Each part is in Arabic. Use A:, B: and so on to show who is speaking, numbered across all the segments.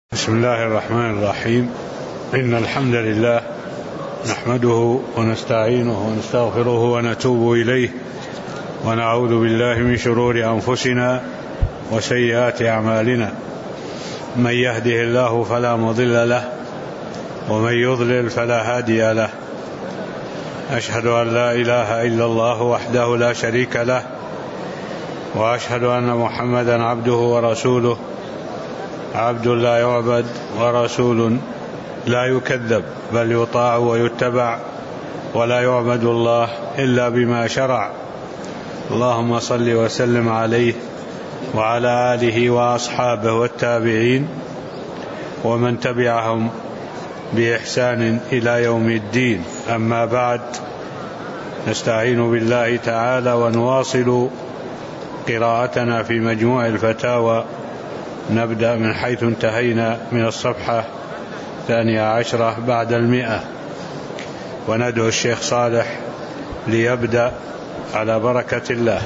A: بسم الله الرحمن الرحيم. إن الحمد لله نحمده ونستعينه ونستغفره ونتوب إليه ونعوذ بالله من شرور أنفسنا وسيئات أعمالنا. من يهده الله فلا مضل له ومن يضلل فلا هادي له. أشهد أن لا إله إلا الله وحده لا شريك له وأشهد أن محمدا عبده ورسوله، عبد لا يعبد ورسول لا يكذب بل يطاع ويتبع، ولا يعبد الله إلا بما شرع. اللهم صل وسلم عليه وعلى آله وأصحابه والتابعين ومن تبعهم بإحسان إلى يوم الدين. أما بعد، نستعين بالله تعالى ونواصل قراءتنا في مجموع الفتاوى. نبدأ من حيث انتهينا من الصفحة 12 بعد 100، وندعو الشيخ صالح ليبدأ على بركة الله.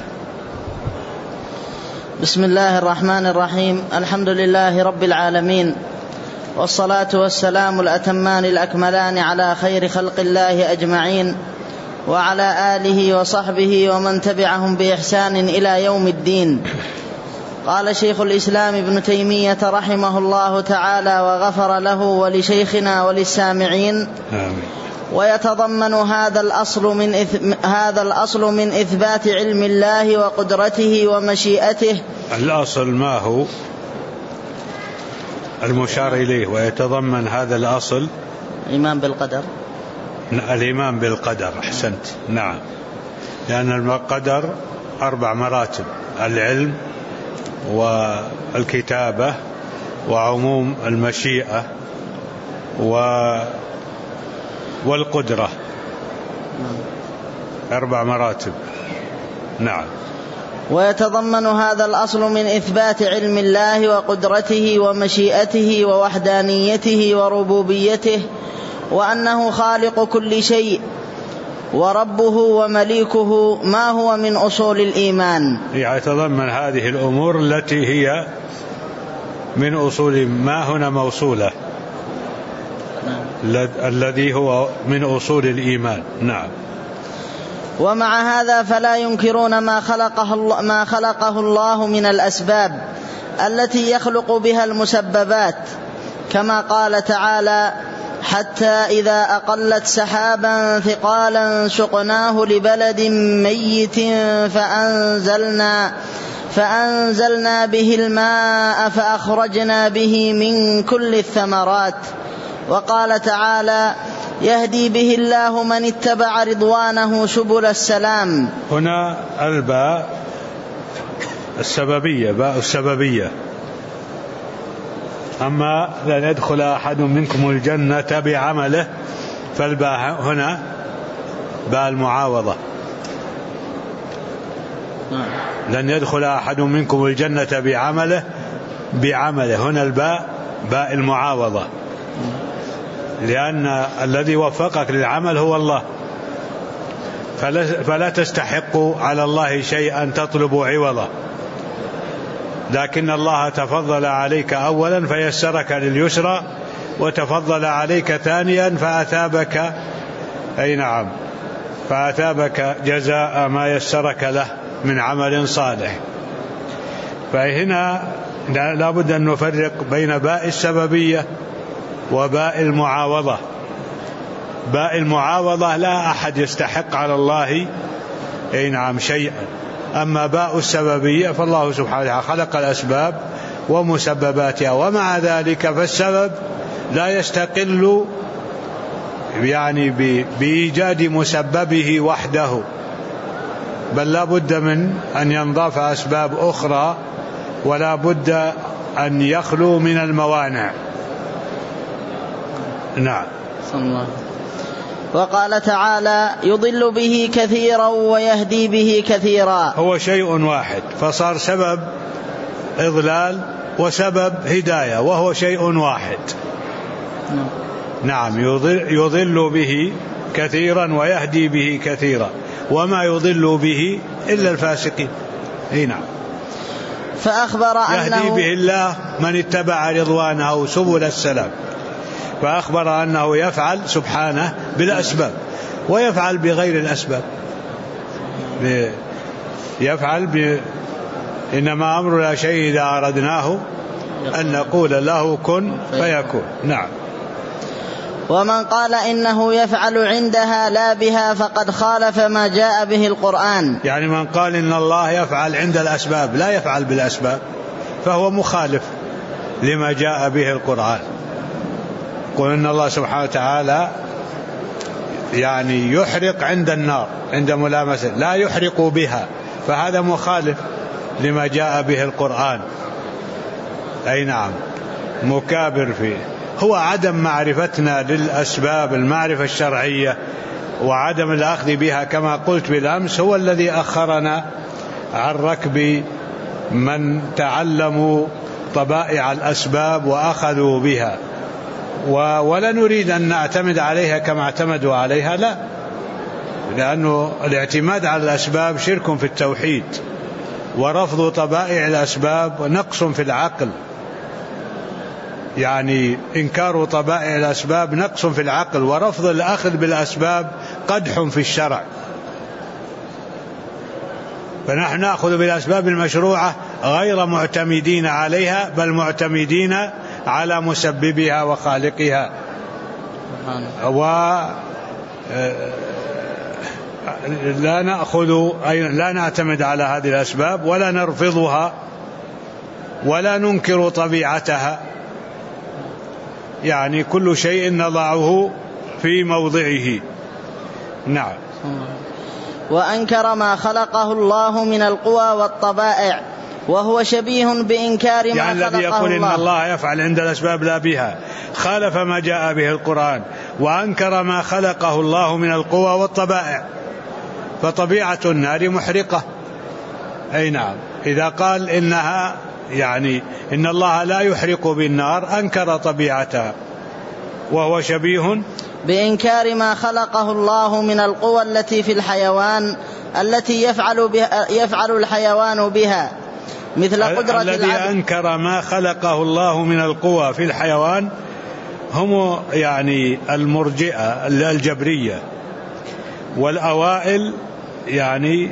B: بسم الله الرحمن الرحيم. الحمد لله رب العالمين، والصلاة والسلام الأتمان الأكملان على خير خلق الله أجمعين، وعلى آله وصحبه ومن تبعهم بإحسان إلى يوم الدين. قال شيخ الإسلام ابن تيمية رحمه الله تعالى وغفر له ولشيخنا وللسامعين.
A: آمين.
B: ويتضمن هذا الأصل من إثبات علم الله وقدرته ومشيئته.
A: الأصل ما هو المشار إليه؟ ويتضمن هذا الأصل
B: الإيمان بالقدر.
A: الإيمان بالقدر، أحسنت، نعم، لأن القدر 4 مراتب: العلم والكتابة وعموم المشيئة والقدرة، 4 مراتب، نعم.
B: ويتضمن هذا الأصل من إثبات علم الله وقدرته ومشيئته ووحدانيته وربوبيته، وأنه خالق كل شيء وربه ومليكه، ما هو من أصول الإيمان.
A: يتضمن هذه الأمور التي هي من أصول ما هنا موصولة، الذي هو من أصول الإيمان، نعم.
B: ومع هذا فلا ينكرون ما خلقه الله من الأسباب التي يخلق بها المسببات، كما قال تعالى: حتى إذا أقلت سحابا ثقالا سقناه لبلد ميت فأنزلنا به الماء فأخرجنا به من كل الثمرات. وقال تعالى: يهدي به الله من اتبع رضوانه سبل السلام.
A: هنا الباء السببية، باء السببية. أما لن يدخل أحد منكم الجنة بعمله، فالباء هنا باء المعاوضة. لن يدخل أحد منكم الجنة بعمله، هنا الباء باء المعاوضة، لأن الذي وفقك للعمل هو الله، فلا تستحق على الله شيئا تطلب عوضه، لكن الله تفضل عليك أولا فيسرك لليسرى، وتفضل عليك ثانيا فأثابك، أي نعم، فأثابك جزاء ما يسرك له من عمل صالح. فهنا لا بد أن نفرق بين باء السببية وباء المعاوضة. باء المعاوضة لا أحد يستحق على الله، أي نعم، شيئا. أما باء السببية فالله سبحانه وتعالى خلق الأسباب ومسبباتها، ومع ذلك فالسبب لا يستقل يعني بإيجاد مسببه وحده، بل لا بد من أن ينضاف أسباب أخرى، ولا بد أن يخلو من الموانع، نعم.
B: وقال تعالى: يضل به كثيرا ويهدي به كثيرا.
A: هو شيء واحد، فصار سبب إضلال وسبب هداية، وهو شيء واحد، نعم. يضل به كثيرا ويهدي به كثيرا، وما يضل به إلا الفاسقين، نعم.
B: فأخبر
A: يهدي
B: أنه
A: به الله من اتبع رضوانه سبل السلام، فأخبر أنه يفعل سبحانه بالأسباب ويفعل بغير الأسباب، إنما أمرنا شيء إذا أردناه أن نقول له كن فيكون. نعم.
B: ومن قال إنه يفعل عندها لا بها فقد خالف ما جاء به القرآن.
A: يعني من قال إن الله يفعل عند الأسباب لا يفعل بالأسباب فهو مخالف لما جاء به القرآن. قل إن الله سبحانه وتعالى يعني يحرق عند النار عند ملامسة، لا يحرق بها، فهذا مخالف لما جاء به القرآن. أي نعم، مكابر فيه. هو عدم معرفتنا للأسباب المعرفة الشرعية وعدم الأخذ بها كما قلت بالأمس هو الذي أخرنا عن ركب من تعلموا طبائع الأسباب وأخذوا بها، ولا نريد أن نعتمد عليها كما اعتمدوا عليها، لا، لأنه الاعتماد على الأسباب شرك في التوحيد، ورفض طبائع الأسباب نقص في العقل. يعني إنكار طبائع الأسباب نقص في العقل، ورفض الأخذ بالأسباب قدح في الشرع. فنحن نأخذ بالأسباب المشروعة غير معتمدين عليها، بل معتمدين على مسببها وخالقها، لا نعتمد على هذه الأسباب ولا نرفضها ولا ننكر طبيعتها. يعني كل شيء نضعه في موضعه. نعم.
B: وأنكر ما خلقه الله من القوى والطبائع وهو شبيه بإنكار ما
A: يعني
B: خلقه
A: الذي يقول
B: الله.
A: إن الله يفعل عند الأسباب لا بها خالف ما جاء به القرآن، وأنكر ما خلقه الله من القوى والطبائع، فطبيعة النار محرقة. أي نعم. إذا قال إنها يعني إن الله لا يحرق بالنار أنكر طبيعتها، وهو شبيه
B: بإنكار ما خلقه الله من القوى التي في الحيوان التي يفعل الحيوان بها، مثل قدرة
A: الذي أنكر ما خلقه الله من القوى في الحيوان هم يعني المرجئة الجبرية، والأوائل يعني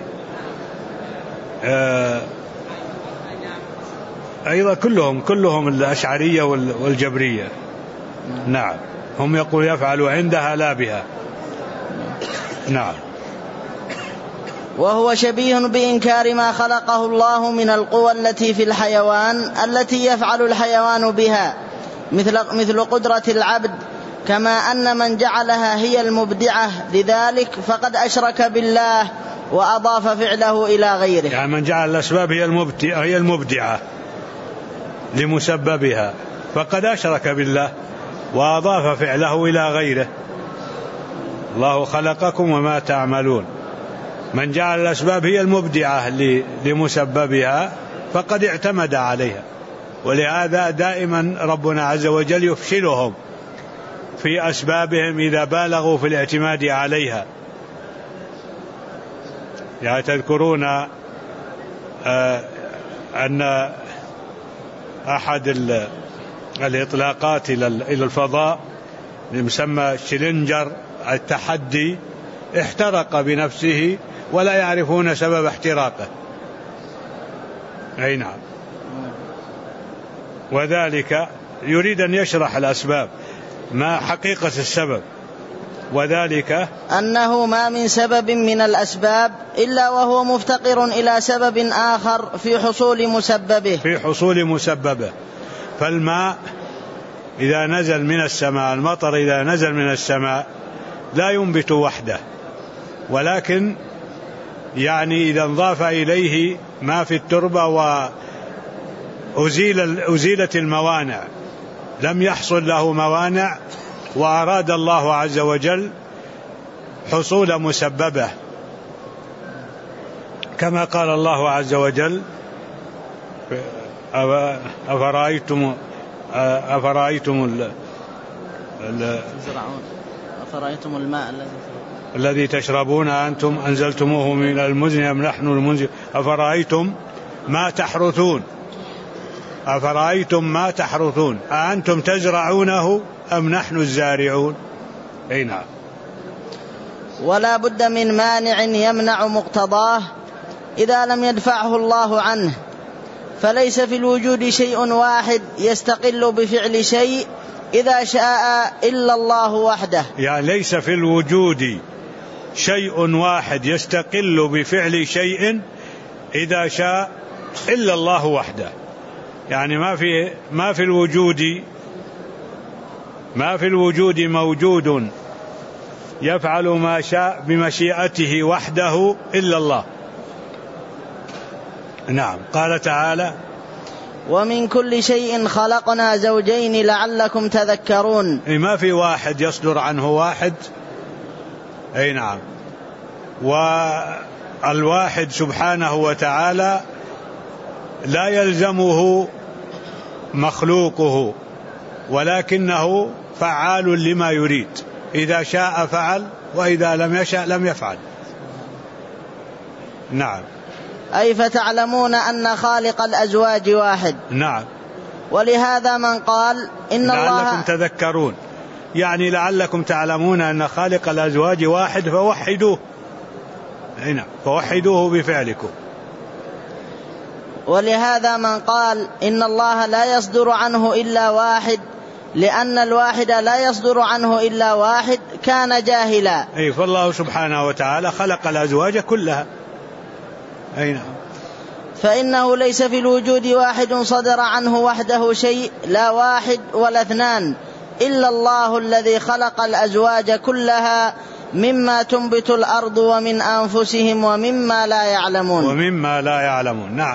A: أيضا كلهم الأشعرية والجبرية. نعم، هم يقول يفعل عندها لا بها. نعم.
B: وهو شبيه بإنكار ما خلقه الله من القوى التي في الحيوان التي يفعل الحيوان بها، مثل قدرة العبد، كما أن من جعلها هي المبدعة لذلك فقد أشرك بالله وأضاف فعله إلى غيره.
A: يعني من جعل الأسباب هي المبدعة لمسببها فقد أشرك بالله وأضاف فعله إلى غيره. الله خلقكم وما تعملون. من جعل الأسباب هي المبدعة لمسببها فقد اعتمد عليها، ولهذا دائما ربنا عز وجل يفشلهم في أسبابهم إذا بالغوا في الاعتماد عليها. يعني تذكرون أن أحد الإطلاقات إلى الفضاء يسمى شلينجر التحدي احترق بنفسه ولا يعرفون سبب احتراقه. أي نعم. وذلك يريد أن يشرح الأسباب، ما حقيقة السبب، وذلك
B: أنه ما من سبب من الأسباب إلا وهو مفتقر إلى سبب آخر في حصول مسببه.
A: فالماء إذا نزل من السماء، المطر إذا نزل من السماء لا ينبت وحده، ولكن يعني إذا انضاف إليه ما في التربة وأزيلت الموانع، لم يحصل له موانع، وأراد الله عز وجل حصول مسببه، كما قال الله عز وجل أفرأيتم
B: الماء
A: الذي تشربون أنتم أنزلتموه من المزن أم نحن المنزل أفرأيتم ما تحرثون أفرأيتم ما تحرثون أأنتم تزرعونه أم نحن الزارعون. أي نعم.
B: ولا بد من مانع يمنع مقتضاه إذا لم يدفعه الله عنه، فليس في الوجود شيء واحد يستقل بفعل شيء إذا شاء إلا الله وحده.
A: يعني ليس في الوجود شيء واحد يستقل بفعل شيء إذا شاء إلا الله وحده. يعني ما في الوجود موجود يفعل ما شاء بمشيئته وحده إلا الله. نعم. قال تعالى:
B: ومن كل شيء خلقنا زوجين لعلكم تذكرون.
A: ما في واحد يصدر عنه واحد. أي نعم. والواحد سبحانه وتعالى لا يلزمه مخلوقه، ولكنه فعال لما يريد، إذا شاء فعل وإذا لم يشاء لم يفعل. نعم.
B: أي فتعلمون أن خالق الأزواج واحد.
A: نعم.
B: ولهذا من قال إن الله
A: لعلكم تذكرون، يعني لعلكم تعلمون أن خالق الأزواج واحد فوحدوه. نعم. فوحدوه بفعلكم.
B: ولهذا من قال إن الله لا يصدر عنه إلا واحد، لأن الواحد لا يصدر عنه إلا واحد، كان جاهلا.
A: أي فالله سبحانه وتعالى خلق الأزواج كلها. أي نعم.
B: فإنه ليس في الوجود واحد صدر عنه وحده شيء، لا واحد ولا اثنان، إلا الله الذي خلق الأزواج كلها مما تنبت الأرض ومن أنفسهم ومما لا يعلمون. نعم.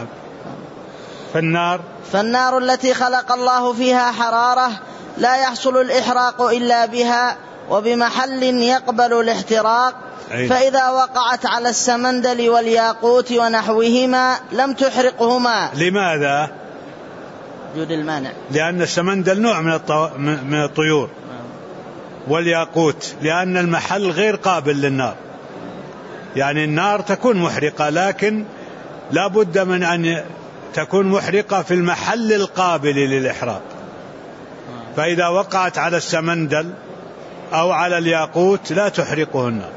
B: فالنار التي خلق الله فيها حرارة لا يحصل الإحراق إلا بها وبمحل يقبل الاحتراق. فإذا وقعت على السمندل والياقوت ونحوهما لم تحرقهما.
A: لماذا؟
B: وجود المانع.
A: لأن السمندل نوع من الطيور، والياقوت لأن المحل غير قابل للنار. يعني النار تكون محرقة، لكن لا بد من أن تكون محرقة في المحل القابل للإحراق. فإذا وقعت على السمندل أو على الياقوت لا تحرقه النار.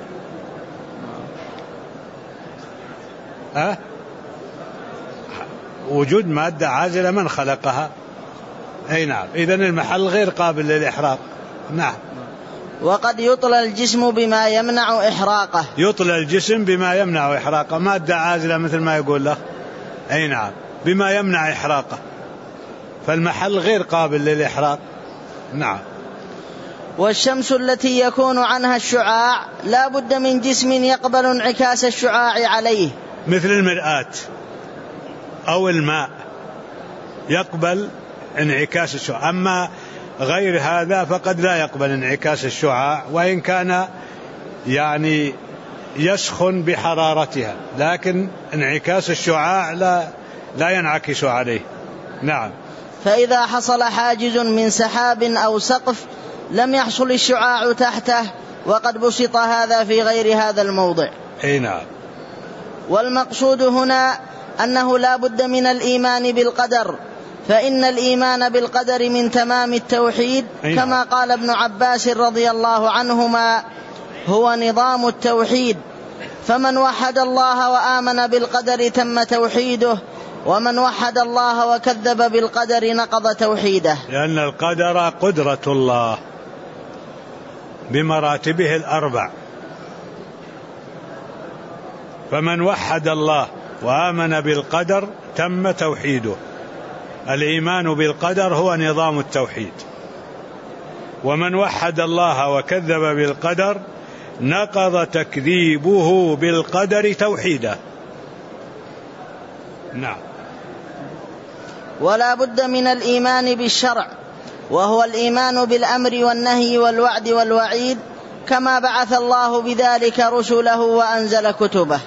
A: وجود مادة عازلة من خلقها؟ أي نعم. إذن المحل غير قابل للإحراق. نعم.
B: وقد يطلى الجسم بما يمنع إحراقه.
A: يطلى الجسم بما يمنع إحراقه، مادة عازلة مثل ما يقول له. أي نعم. بما يمنع إحراقه، فالمحل غير قابل للإحراق. نعم.
B: والشمس التي يكون عنها الشعاع لا بد من جسم يقبل انعكاس الشعاع عليه،
A: مثل المرآة أو الماء يقبل انعكاس الشعاع. أما غير هذا فقد لا يقبل انعكاس الشعاع، وإن كان يعني يسخن بحرارتها، لكن انعكاس الشعاع لا ينعكس عليه. نعم.
B: فإذا حصل حاجز من سحاب أو سقف لم يحصل الشعاع تحته، وقد بسط هذا في غير هذا الموضع.
A: أي نعم.
B: والمقصود هنا أنه لا بد من الإيمان بالقدر، فإن الإيمان بالقدر من تمام التوحيد، كما قال ابن عباس رضي الله عنهما: هو نظام التوحيد، فمن وحد الله وآمن بالقدر تم توحيده، ومن وحد الله وكذب بالقدر نقض توحيده.
A: لأن القدر قدرة الله بمراتبه الأربع، فمن وحد الله وآمن بالقدر تم توحيده. الإيمان بالقدر هو نظام التوحيد، ومن وحد الله وكذب بالقدر نقض تكذيبه بالقدر توحيده. نعم.
B: ولا بد من الإيمان بالشرع، وهو الإيمان بالأمر والنهي والوعد والوعيد، كما بعث الله بذلك رسله وأنزل كتبه.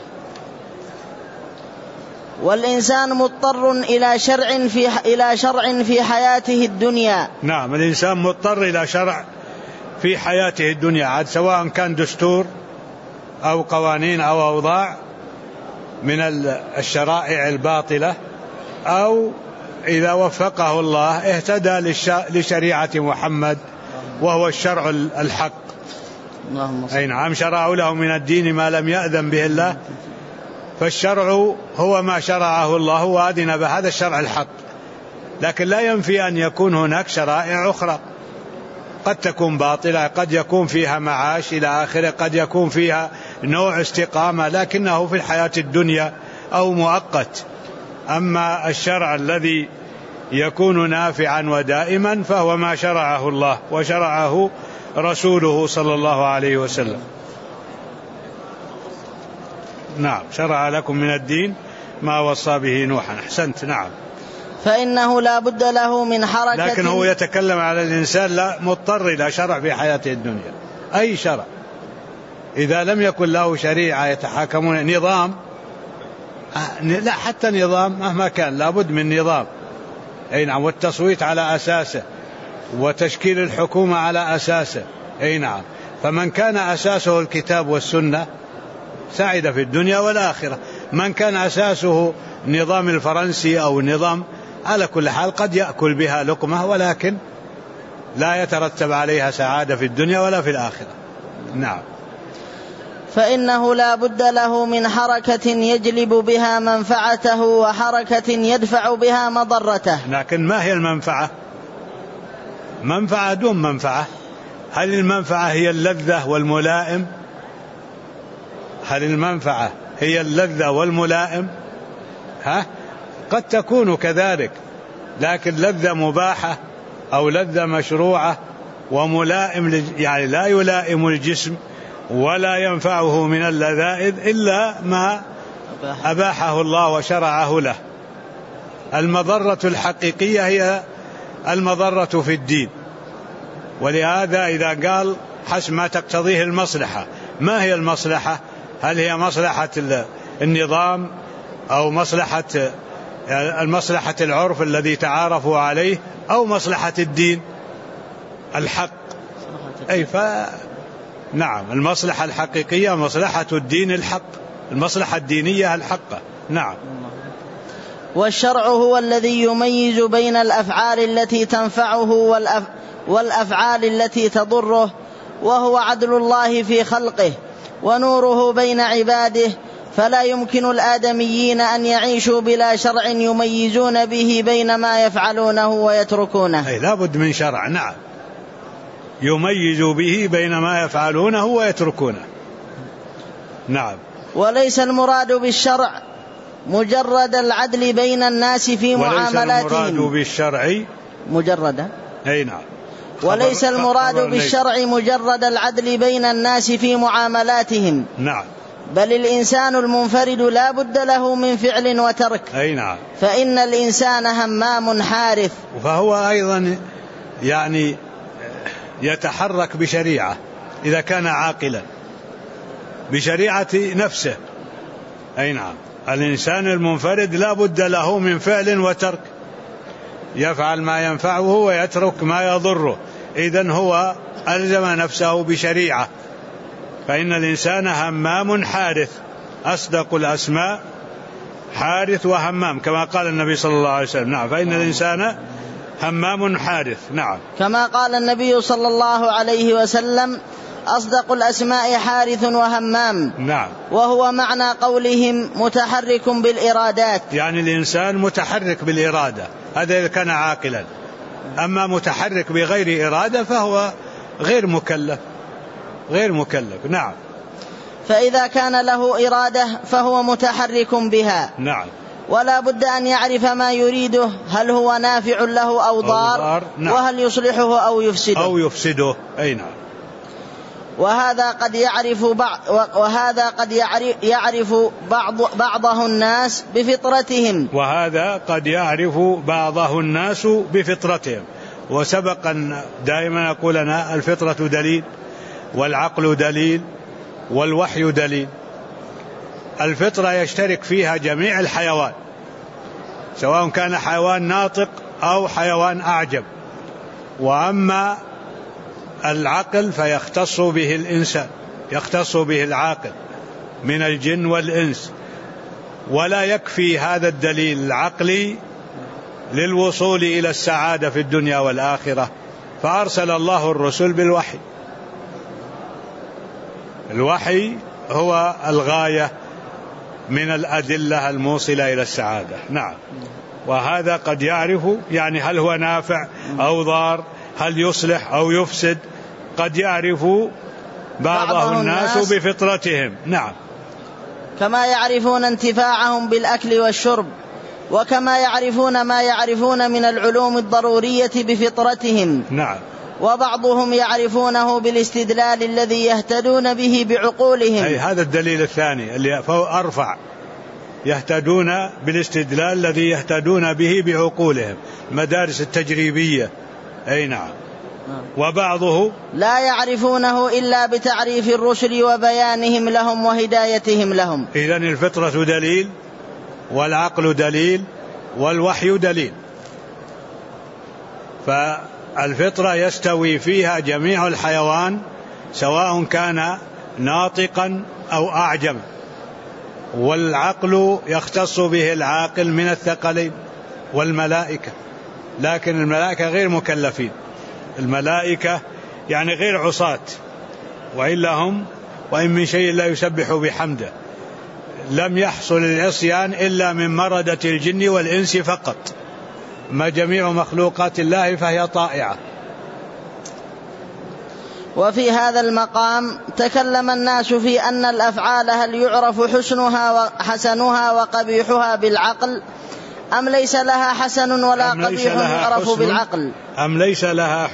B: والإنسان مضطر إلى شرع في حياته الدنيا.
A: نعم. الإنسان مضطر إلى شرع في حياته الدنيا، عاد سواء كان دستور أو قوانين أو أوضاع من الشرائع الباطلة أو إذا وفقه الله اهتدى لشريعة محمد وهو الشرع الحق. أي نعم، شرعوا له من الدين ما لم يأذن به الله، فالشرع هو ما شرعه الله وأذن به، هذا الشرع الحق. لكن لا ينفي أن يكون هناك شرائع أخرى قد تكون باطلة، قد يكون فيها معاش إلى آخره، قد يكون فيها نوع استقامة لكنه في الحياة الدنيا أو مؤقت. أما الشرع الذي يكون نافعا ودائما فهو ما شرعه الله وشرعه رسوله صلى الله عليه وسلم. نعم، شرع لكم من الدين ما وصى به نوحا. أحسنت. نعم.
B: فإنه لا بد له من حركة،
A: لكن هو يتكلم على الإنسان لا مضطر إلى شرع في حياته الدنيا، أي شرع إذا لم يكن له شريعة يتحاكمون نظام، لا حتى نظام مهما كان لابد من نظام. أي نعم، والتصويت على أساسه وتشكيل الحكومة على أساسه. أي نعم، فمن كان أساسه الكتاب والسنة سعد في الدنيا والآخرة. من كان أساسه نظام الفرنسي أو نظام، على كل حال قد يأكل بها لقمة ولكن لا يترتب عليها سعادة في الدنيا ولا في الآخرة. نعم.
B: فإنه لا بد له من حركة يجلب بها منفعته وحركة يدفع بها مضرته.
A: لكن ما هي المنفعة؟ منفعة دون منفعة. هل المنفعة هي اللذة والملائم؟ هل المنفعة هي اللذة والملائم؟ قد تكون كذلك، لكن لذة مباحة أو لذة مشروعة وملائم، يعني لا يلائم الجسم ولا ينفعه من اللذائذ إلا ما أباحه الله وشرعه له. المضرة الحقيقية هي المضرة في الدين. ولهذا إذا قال حسب ما تقتضيه المصلحة، ما هي المصلحة؟ هل هي مصلحة النظام أو المصلحة العرف الذي تعارفوا عليه أو مصلحة الدين الحق؟ نعم، المصلحة الحقيقية مصلحة الدين الحق، المصلحة الدينية الحقة. نعم.
B: والشرع هو الذي يميز بين الأفعال التي تنفعه والأفعال التي تضره، وهو عدل الله في خلقه ونوره بين عباده، فلا يمكن الآدميين أن يعيشوا بلا شرع يميزون به بين ما يفعلونه ويتركونه.
A: لا بد من شرع. نعم، يميز به بين ما يفعلونه ويتركونه. نعم.
B: وليس المراد بالشرع مجرد العدل بين الناس في معاملاتهم.
A: وليس المراد بالشرع
B: مجرد.
A: أي نعم.
B: وليس المراد بالشرع مجرد العدل بين الناس في معاملاتهم.
A: نعم.
B: بل الإنسان المنفرد لا بد له من فعل وترك.
A: أي نعم.
B: فإن الإنسان همام حارث،
A: فهو أيضا يعني يتحرك بشريعة إذا كان عاقلا، بشريعة نفسه. أي نعم، الإنسان المنفرد لا بد له من فعل وترك، يفعل ما ينفعه ويترك ما يضره. إذن هو ألزم نفسه بشريعة. فإن الإنسان همام حارث، أصدق الأسماء حارث وهمام، كما قال النبي صلى الله عليه وسلم. نعم، فإن الإنسان همام حارث. نعم،
B: كما قال النبي صلى الله عليه وسلم: أصدق الأسماء حارث وهمام.
A: نعم.
B: وهو معنى قولهم متحرك بالإرادات،
A: يعني الإنسان متحرك بالإرادة، هذا إذا كان عاقلا. أما متحرك بغير إرادة فهو غير مكلف. نعم.
B: فإذا كان له إرادة فهو متحرك بها.
A: نعم.
B: ولا بد أن يعرف ما يريده، هل هو نافع له أو ضار.
A: نعم.
B: وهل يصلحه أو يفسده.
A: أي نعم.
B: وهذا قد يعرف بعضه الناس بفطرتهم.
A: وسبق أن دائما أقول أنا الفطرة دليل، والعقل دليل، والوحي دليل. الفطرة يشترك فيها جميع الحيوان، سواء كان حيوان ناطق أو حيوان أعجب. وأما العقل فيختص به الإنسان، يختص به العاقل من الجن والإنس. ولا يكفي هذا الدليل العقلي للوصول إلى السعادة في الدنيا والآخرة، فأرسل الله الرسل بالوحي. الوحي هو الغاية من الأدلة الموصلة إلى السعادة. نعم. وهذا قد يعرف يعني هل هو نافع أو ضار، هل يصلح أو يفسد، قد يعرف بعضه الناس بفطرتهم. نعم.
B: كما يعرفون انتفاعهم بالأكل والشرب، وكما يعرفون ما يعرفون من العلوم الضرورية بفطرتهم.
A: نعم.
B: وبعضهم يعرفونه بالاستدلال الذي يهتدون به بعقولهم.
A: أي هذا الدليل الثاني اللي أرفع، يهتدون بالاستدلال الذي يهتدون به بعقولهم، مدارس التجريبية. أي نعم. وبعضه
B: لا يعرفونه إلا بتعريف الرسل وبيانهم لهم وهدايتهم لهم.
A: إذن الفطرة دليل، والعقل دليل، والوحي دليل. فالفطرة يستوي فيها جميع الحيوان سواء كان ناطقا أو أعجم، والعقل يختص به العاقل من الثقلين والملائكة، لكن الملائكة غير مكلفين، الملائكة يعني غير عصاة، وإلا هم وإن من شيء لا يسبح بحمده. لم يحصل العصيان إلا من مردة الجن والإنس فقط، ما جميع مخلوقات الله فهي طائعة.
B: وفي هذا المقام تكلم الناس في أن الأفعال هل يعرف حسنها وقبيحها بالعقل، أم ليس لها حسن ولا قبيح يعرف بالعقل،
A: أم ليس لها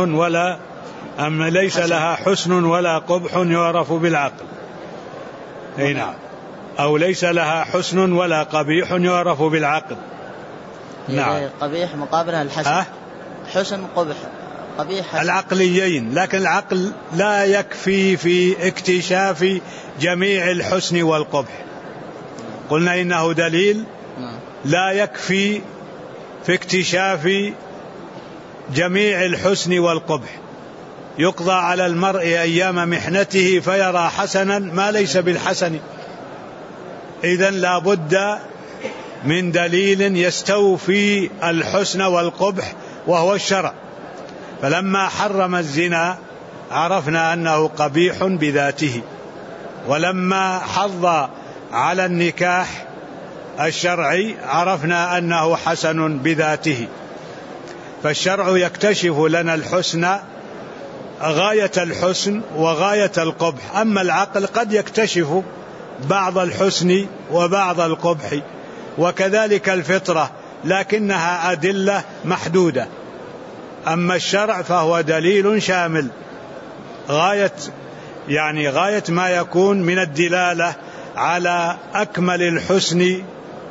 A: حسن ولا قبح يعرف بالعقل. أي نعم. أو ليس لها حسن ولا قبيح يعرف بالعقل.
B: نعم. قبيح مقابلها الحسن. حسن قبح قبيح حسن.
A: العقليين، لكن العقل لا يكفي في اكتشاف جميع الحسن والقبح. قلنا إنه دليل لا يكفي في اكتشاف جميع الحسن والقبح. يقضى على المرء أيام محنته فيرى حسنا ما ليس بالحسن. إذن لا بد من دليل يستوفي الحسن والقبح وهو الشرع. فلما حرم الزنا عرفنا أنه قبيح بذاته، ولما حض على النكاح الشرعي عرفنا أنه حسن بذاته. فالشرع يكتشف لنا الحسن، غاية الحسن وغاية القبح. أما العقل قد يكتشف بعض الحسن وبعض القبح، وكذلك الفطرة، لكنها أدلة محدودة. أما الشرع فهو دليل شامل، غاية ما يكون من الدلالة على أكمل الحسن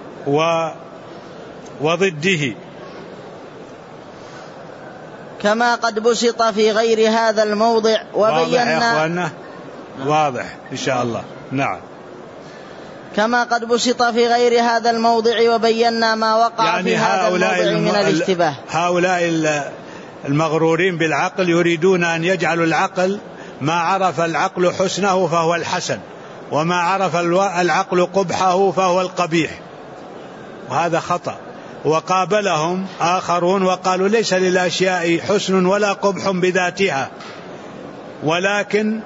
A: وضده.
B: كما قد بسط في غير هذا الموضع وبينا.
A: واضح يا أخوانا؟ واضح إن شاء الله. نعم.
B: كما قد بسط في غير هذا الموضع وبينا ما وقع في هذا الموضع من الاشتباه.
A: هؤلاء المغرورين بالعقل يريدون أن يجعلوا العقل ما عرف العقل حسنه فهو الحسن، وما عرف العقل قبحه فهو القبيح، وهذا خطأ. وقابلهم آخرون وقالوا ليس للأشياء حسن ولا قبح بذاتها، ولكن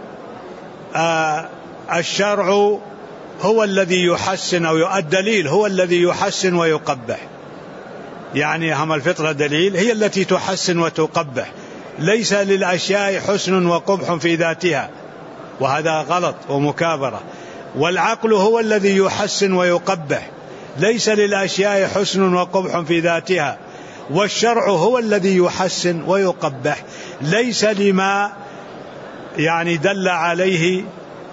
A: الشرع هو الذي يحسن، أو الدليل هو الذي يحسن ويقبح. يعني هم الفطرة دليل هي التي تحسن وتقبح، ليس للأشياء حسن وقبح في ذاتها، وهذا غلط ومكابرة. والعقل هو الذي يحسن ويقبح، ليس للأشياء حسن وقبح في ذاتها. والشرع هو الذي يحسن ويقبح، ليس لما دل عليه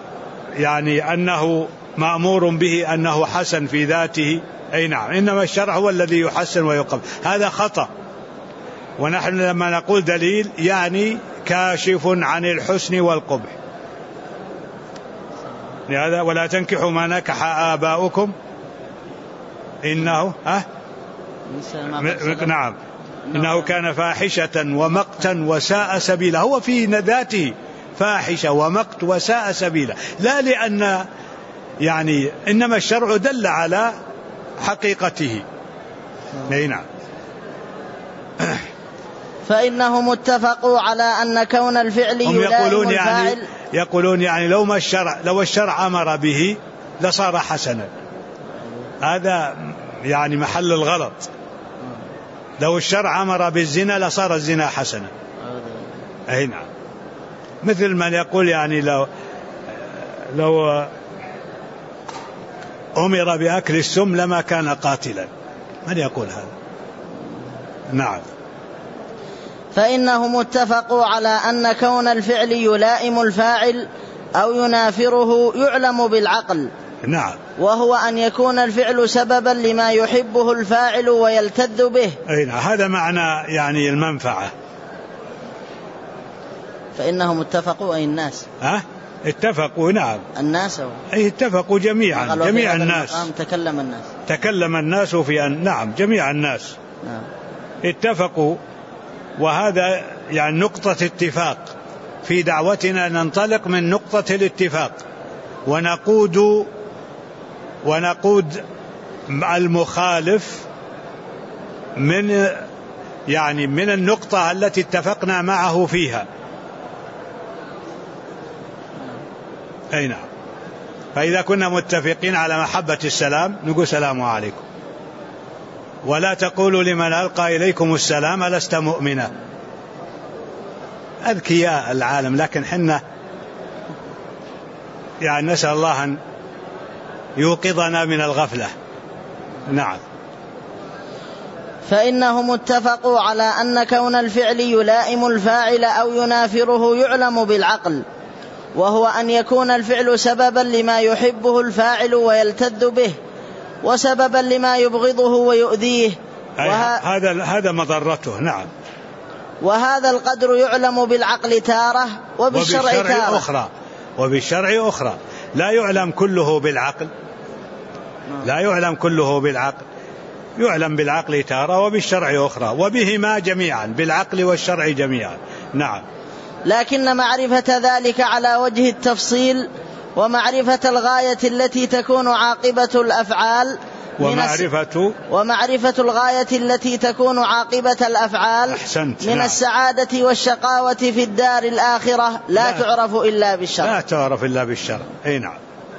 A: أنه مأمور به أنه حسن في ذاته. أي نعم. إنما الشرع هو الذي يحسن ويقبح، هذا خطأ. ونحن لما نقول دليل يعني كاشف عن الحسن والقبح. لهذا ولا تنكحوا ما نكح آباؤكم إنه نعم إنه كان فاحشة ومقتا وساء سبيلا. هو في ذاته فاحشة ومقت وساء سبيلا، لا لأن إنما الشرع دل على حقيقته. نعم.
B: فإنهم اتفقوا على أن كون الفعل يلائم الفاعل.
A: يقولون يعني لو الشرع أمر به لصار حسنا. هذا يعني محل الغلط. لو الشرع أمر بالزنا لصار الزنا حسنا. أي نعم. مثل من يقول يعني لو أمر بأكل السم لما كان قاتلا. من يقول هذا؟ نعم.
B: فإنهم اتفقوا على أن كون الفعل يلائم الفاعل أو ينافره يعلم بالعقل.
A: نعم.
B: وهو أن يكون الفعل سببا لما يحبه الفاعل ويلتذ به.
A: أي نعم. هذا معنى يعني المنفعة.
B: فإنهم اتفقوا أي الناس.
A: اتفقوا. نعم.
B: الناس
A: أي اتفقوا جميعا. جميع الناس.
B: تكلم الناس
A: في أن نعم جميع الناس.
B: نعم.
A: اتفقوا. وهذا يعني نقطة اتفاق في دعوتنا. ننطلق من نقطة الاتفاق ونقود المخالف من النقطة التي اتفقنا معه فيها. أي نعم. فإذا كنا متفقين على محبة السلام نقول السلام عليكم، ولا تقولوا لمن ألقى إليكم السلام لست مؤمنا. أذكياء العالم، لكن حنا يعني نسأل الله أن يوقظنا من الغفلة. نعم.
B: فإنهم اتفقوا على أن كون الفعل يلائم الفاعل أو ينافره يعلم بالعقل، وهو أن يكون الفعل سببا لما يحبه الفاعل ويلتذ به، وسببا لما يبغضه ويؤذيه.
A: هذا مضرته. نعم.
B: وهذا القدر يعلم بالعقل تارة وبالشرع تارة.
A: وبالشرع أخرى. لا يعلم كله بالعقل. يعلم بالعقل تارة وبالشرع أخرى، وبهما جميعا، بالعقل والشرع جميعا. نعم.
B: لكن معرفة ذلك على وجه التفصيل ومعرفة الغاية التي تكون عاقبة الأفعال ومعرفة الغاية التي تكون عاقبة الأفعال من السعادة والشقاوة في الدار الآخرة لا تعرف إلا بالشرع.
A: أي نعم.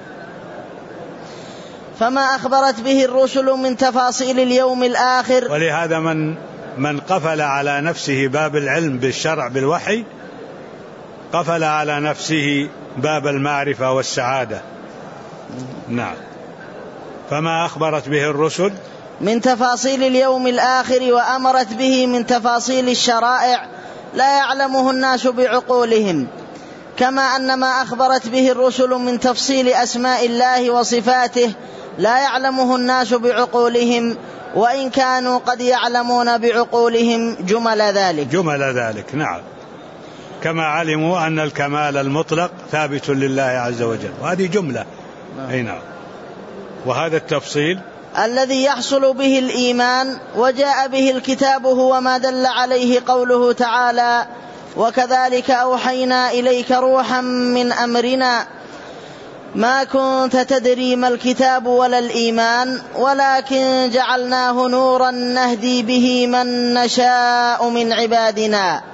B: فما أخبرت به الرسل من تفاصيل اليوم الآخر.
A: ولهذا من قفل على نفسه باب العلم بالشرع بالوحي قفل على نفسه باب المعرفة والسعادة. نعم. فما أخبرت به الرسل
B: من تفاصيل اليوم الآخر وأمرت به من تفاصيل الشرائع لا يعلمه الناس بعقولهم، كما أن ما أخبرت به الرسل من تفصيل أسماء الله وصفاته لا يعلمه الناس بعقولهم، وإن كانوا قد يعلمون بعقولهم جمل ذلك.
A: نعم. كما علموا أن الكمال المطلق ثابت لله عز وجل، وهذه جملة. أي نعم. وهذا التفصيل
B: الذي يحصل به الإيمان وجاء به الكتاب هو ما دل عليه قوله تعالى: وكذلك أوحينا إليك روحا من أمرنا ما كنت تدري ما الكتاب ولا الإيمان ولكن جعلناه نورا نهدي به من نشاء من عبادنا.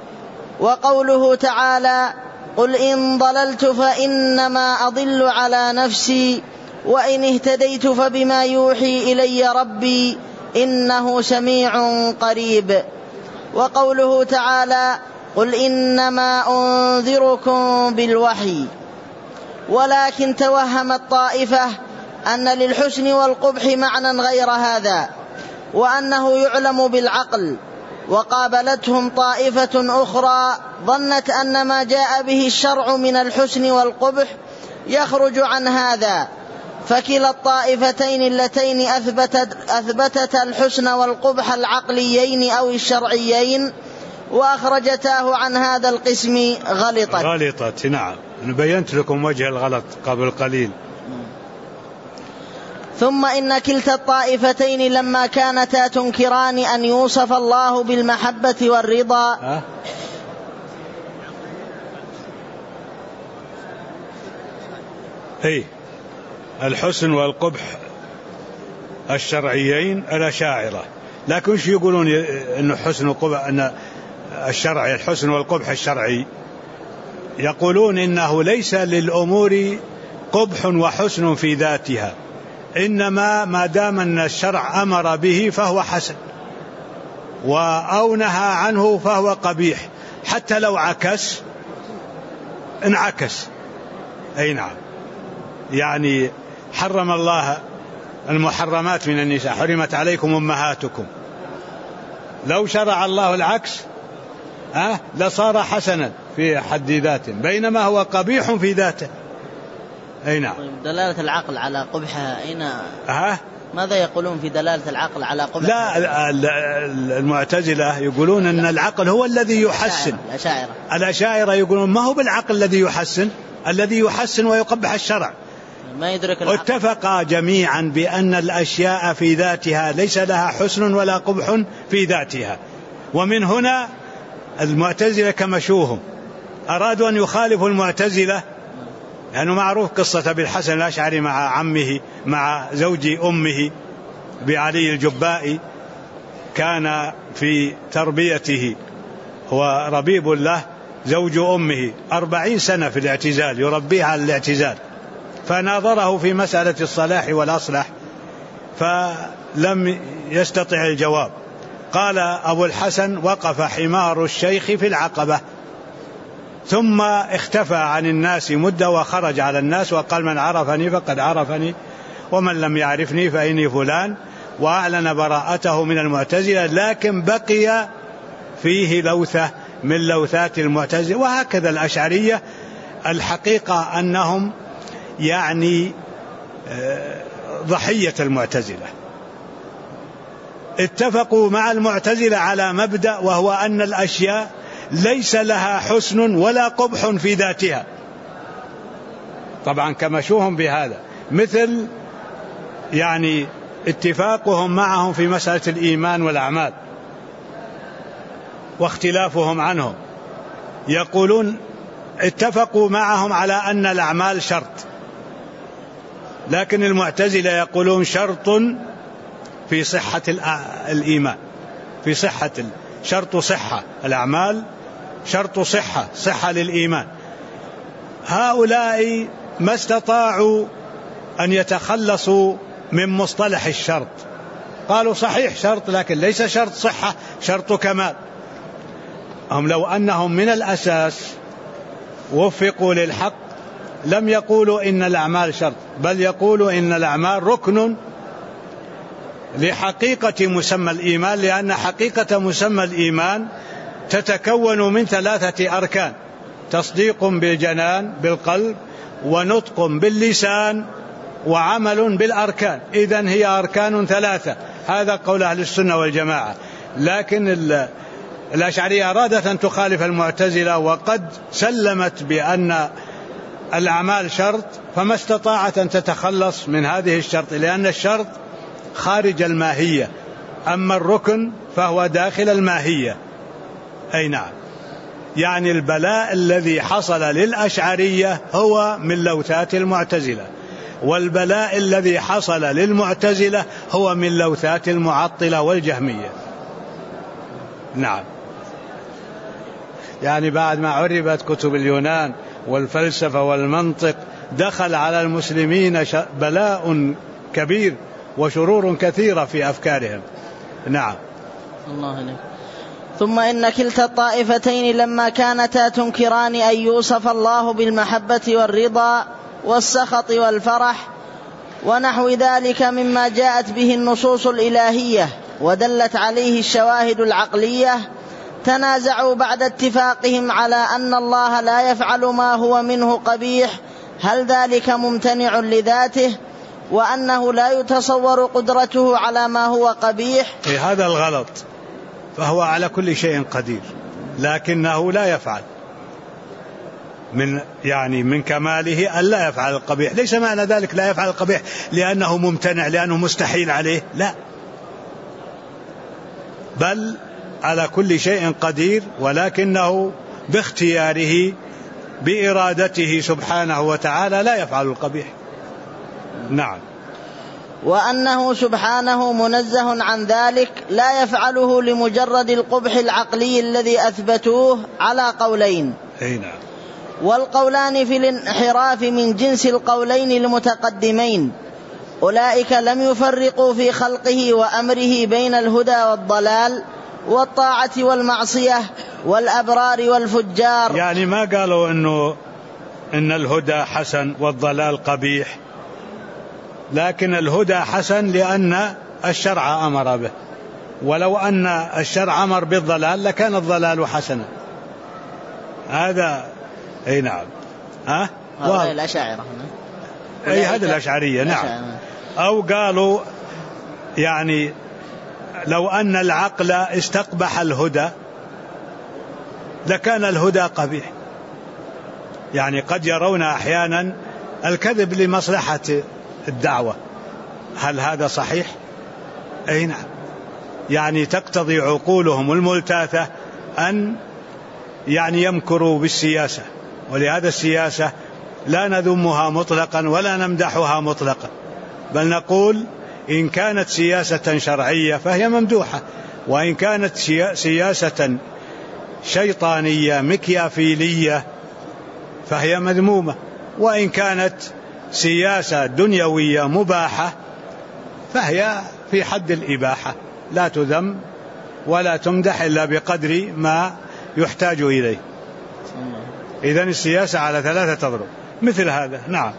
B: وقوله تعالى: قل إن ضللت فإنما أضل على نفسي وإن اهتديت فبما يوحي إلي ربي إنه سميع قريب. وقوله تعالى: قل إنما أنذركم بالوحي. ولكن توهمت طائفة أن للحسن والقبح معنى غير هذا، وأنه يعلم بالعقل، وقابلتهم طائفة أخرى ظنت أن ما جاء به الشرع من الحسن والقبح يخرج عن هذا، فكلا الطائفتين اللتين أثبتت الحسن والقبح العقليين أو الشرعيين وأخرجتاه عن هذا القسم غلطت.
A: نعم. بينت لكم وجه الغلط قبل قليل.
B: ثم إن كلتا الطائفتين لما كانتا تنكران أن يوصف الله بالمحبة والرضا
A: الحسن والقبح الشرعيين الأشاعرة لكن شو يقولون إنه حسن وقبح، أن الشرعي الحسن والقبح الشرعي، يقولون إنه ليس للأمور قبح وحسن في ذاتها، إنما ما دام أن الشرع أمر به فهو حسن أو نهى عنه فهو قبيح، حتى لو عكس انعكس. أي نعم، يعني حرم الله المحرمات من النساء، حرمت عليكم أمهاتكم، لو شرع الله العكس لصار حسنا في حد ذاته، بينما هو قبيح في ذاته. أي نعم.
B: دلالة العقل على قبحها أين؟ ماذا يقولون في دلالة العقل على قبحها؟
A: لا، المعتزلة يقولون أن العقل هو الذي يحسن. الأشاعرة يقولون ما هو بالعقل الذي يحسن، الذي يحسن ويقبح الشرع.
B: ما يدرك العقل.
A: واتفقا جميعا بأن الأشياء في ذاتها ليس لها حسن ولا قبح في ذاتها. ومن هنا المعتزلة كمشوهم أرادوا أن يخالفوا المعتزلة، لأنه معروف قصة أبي الحسن الأشعري مع عمه مع زوج أمه بعلي الجبائي، كان في تربيته هو ربيب له زوج أمه 40 سنة في الاعتزال، يربيه على الاعتزال، فناظره في مسألة الصلاح والأصلح فلم يستطع الجواب. قال أبو الحسن: وقف حمار الشيخ في العقبة، ثم اختفى عن الناس مدة وخرج على الناس وقال: من عرفني فقد عرفني ومن لم يعرفني فإني فلان، وأعلن براءته من المعتزلة، لكن بقي فيه لوثة من لوثات المعتزلة. وهكذا الأشعرية، الحقيقة أنهم يعني ضحية المعتزلة، اتفقوا مع المعتزلة على مبدأ، وهو أن الأشياء ليس لها حسن ولا قبح في ذاتها. طبعا كمشوهم بهذا، مثل يعني اتفاقهم معهم في مسألة الإيمان والأعمال واختلافهم عنهم، يقولون اتفقوا معهم على أن الأعمال شرط، لكن المعتزلة يقولون شرط في صحة الإيمان، في صحة شرط صحة الأعمال، شرط صحة للإيمان. هؤلاء ما استطاعوا أن يتخلصوا من مصطلح الشرط، قالوا صحيح شرط لكن ليس شرط صحة، شرط كمال. هم لو أنهم من الأساس وفقوا للحق لم يقولوا إن الأعمال شرط، بل يقولوا إن الأعمال ركن لحقيقة مسمى الإيمان، لأن حقيقة مسمى الإيمان تتكون من 3 أركان: تصديق بالجنان بالقلب، ونطق باللسان، وعمل بالأركان. إذن هي أركان 3، هذا قول أهل السنة والجماعة. لكن الأشعرية أرادت أن تخالف المعتزلة، وقد سلمت بأن الأعمال شرط، فما استطاعت أن تتخلص من هذه الشرط، لأن الشرط خارج الماهية، أما الركن فهو داخل الماهية. أي نعم، يعني البلاء الذي حصل للأشعرية هو من لوثات المعتزلة، والبلاء الذي حصل للمعتزلة هو من لوثات المعطلة والجهمية. نعم، يعني بعد ما عربت كتب اليونان والفلسفة والمنطق دخل على المسلمين بلاء كبير وشرور كثيرة في أفكارهم. نعم.
B: الله عليك. ثم إن كلتا الطائفتين لما كانتا تنكران أن يوصف الله بالمحبة والرضا والسخط والفرح ونحو ذلك مما جاءت به النصوص الإلهية ودلت عليه الشواهد العقلية، تنازعوا بعد اتفاقهم على أن الله لا يفعل ما هو منه قبيح، هل ذلك ممتنع لذاته، وأنه لا يتصور قدرته على ما هو قبيح.
A: هذا الغلط، فهو على كل شيء قدير، لكنه لا يفعل، من كماله أن لا يفعل القبيح. ليس معنى ذلك لا يفعل القبيح لأنه ممتنع، لأنه مستحيل عليه، لا، بل على كل شيء قدير، ولكنه باختياره بإرادته سبحانه وتعالى لا يفعل القبيح. نعم.
B: وأنه سبحانه منزه عن ذلك لا يفعله لمجرد القبح العقلي الذي أثبتوه على قولين. والقولان في الانحراف من جنس القولين المتقدمين. أولئك لم يفرقوا في خلقه وأمره بين الهدى والضلال والطاعة والمعصية والأبرار والفجار.
A: يعني ما قالوا إن الهدى حسن والضلال قبيح، لكن الهدى حسن لأن الشرع أمر به، ولو أن الشرع أمر بالضلال لكان الضلال حسنا. هذا أي نعم.
B: هؤلاء الأشاعرة.
A: أي هذا الأشعرية. نعم. أو قالوا يعني لو أن العقل استقبح الهدى لكان الهدى قبيح. يعني قد يرون أحيانا الكذب لمصلحة الدعوة، هل هذا صحيح؟ أي نعم. يعني تقتضي عقولهم الملتاثة أن يعني يمكروا بالسياسة، ولهذا السياسة لا نذمها مطلقا ولا نمدحها مطلقا، بل نقول إن كانت سياسة شرعية فهي ممدوحة، وإن كانت سياسة شيطانية مكيافيلية فهي مذمومة، وإن كانت سياسة دنيوية مباحة فهي في حد الإباحة، لا تذم ولا تمدح إلا بقدر ما يحتاج إليه. إذن السياسة على ثلاثة تضرب مثل هذا. نعم.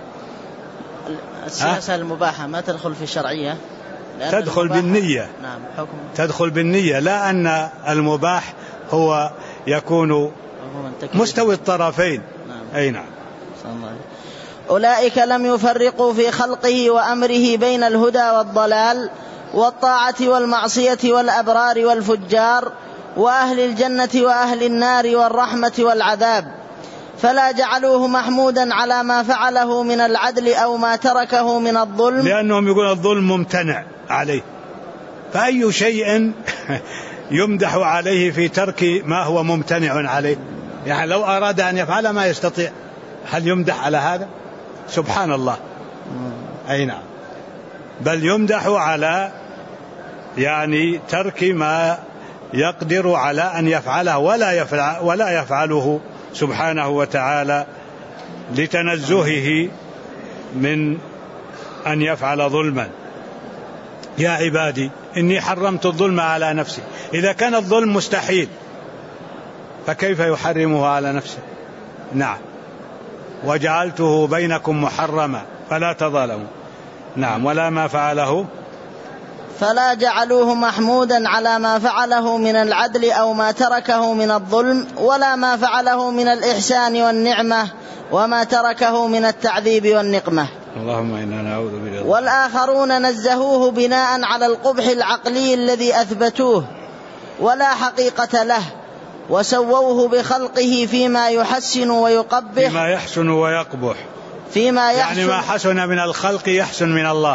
B: السياسة المباحة ما تدخل في الشرعية،
A: تدخل بالنية.
B: نعم. حكم
A: تدخل بالنية، لا أن المباح هو يكون مستوي الطرفين.
B: نعم.
A: أي نعم.
B: أولئك لم يفرقوا في خلقه وأمره بين الهدى والضلال والطاعة والمعصية والأبرار والفجار وأهل الجنة وأهل النار والرحمة والعذاب، فلا جعلوه محمودا على ما فعله من العدل أو ما تركه من الظلم،
A: لأنهم يقولون الظلم ممتنع عليه، فأي شيء يمدح عليه في ترك ما هو ممتنع عليه؟ يعني لو أراد أن يفعل ما يستطيع، هل يمدح على هذا؟ سبحان الله. أي نعم. بل يمدح على يعني ترك ما يقدر على أن يفعله ولا يفعله سبحانه وتعالى لتنزهه من أن يفعل ظلما. يا عبادي إني حرمت الظلم على نفسي. إذا كان الظلم مستحيل فكيف يحرمه على نفسه؟ نعم. وجعلته بينكم محرما فلا تظالموا. نعم. ولا ما فعله
B: فلا جعلوه محمودا على ما فعله من العدل أو ما تركه من الظلم، ولا ما فعله من الإحسان والنعمة وما تركه من التعذيب والنقمة.
A: اللهم إنا نعوذ بك.
B: والآخرون نزهوه بناء على القبح العقلي الذي أثبتوه ولا حقيقة له، وسووه بخلقه فيما يحسن ويقبح،
A: فيما يحسن ويقبح،
B: فيما يحسن
A: يعني ما حسن من الخلق يحسن من الله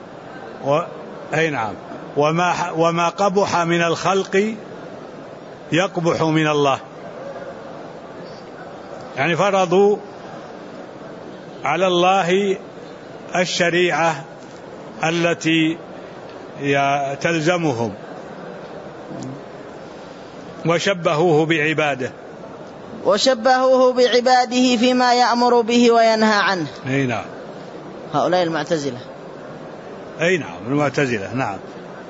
A: أي نعم. وما قبح من الخلق يقبح من الله. يعني فرضوا على الله الشريعة التي تلزمهم وشبهوه بعباده فيما يأمر به وينهى عنه. أي نعم.
B: هؤلاء المعتزلة.
A: أي نعم المعتزلة. نعم.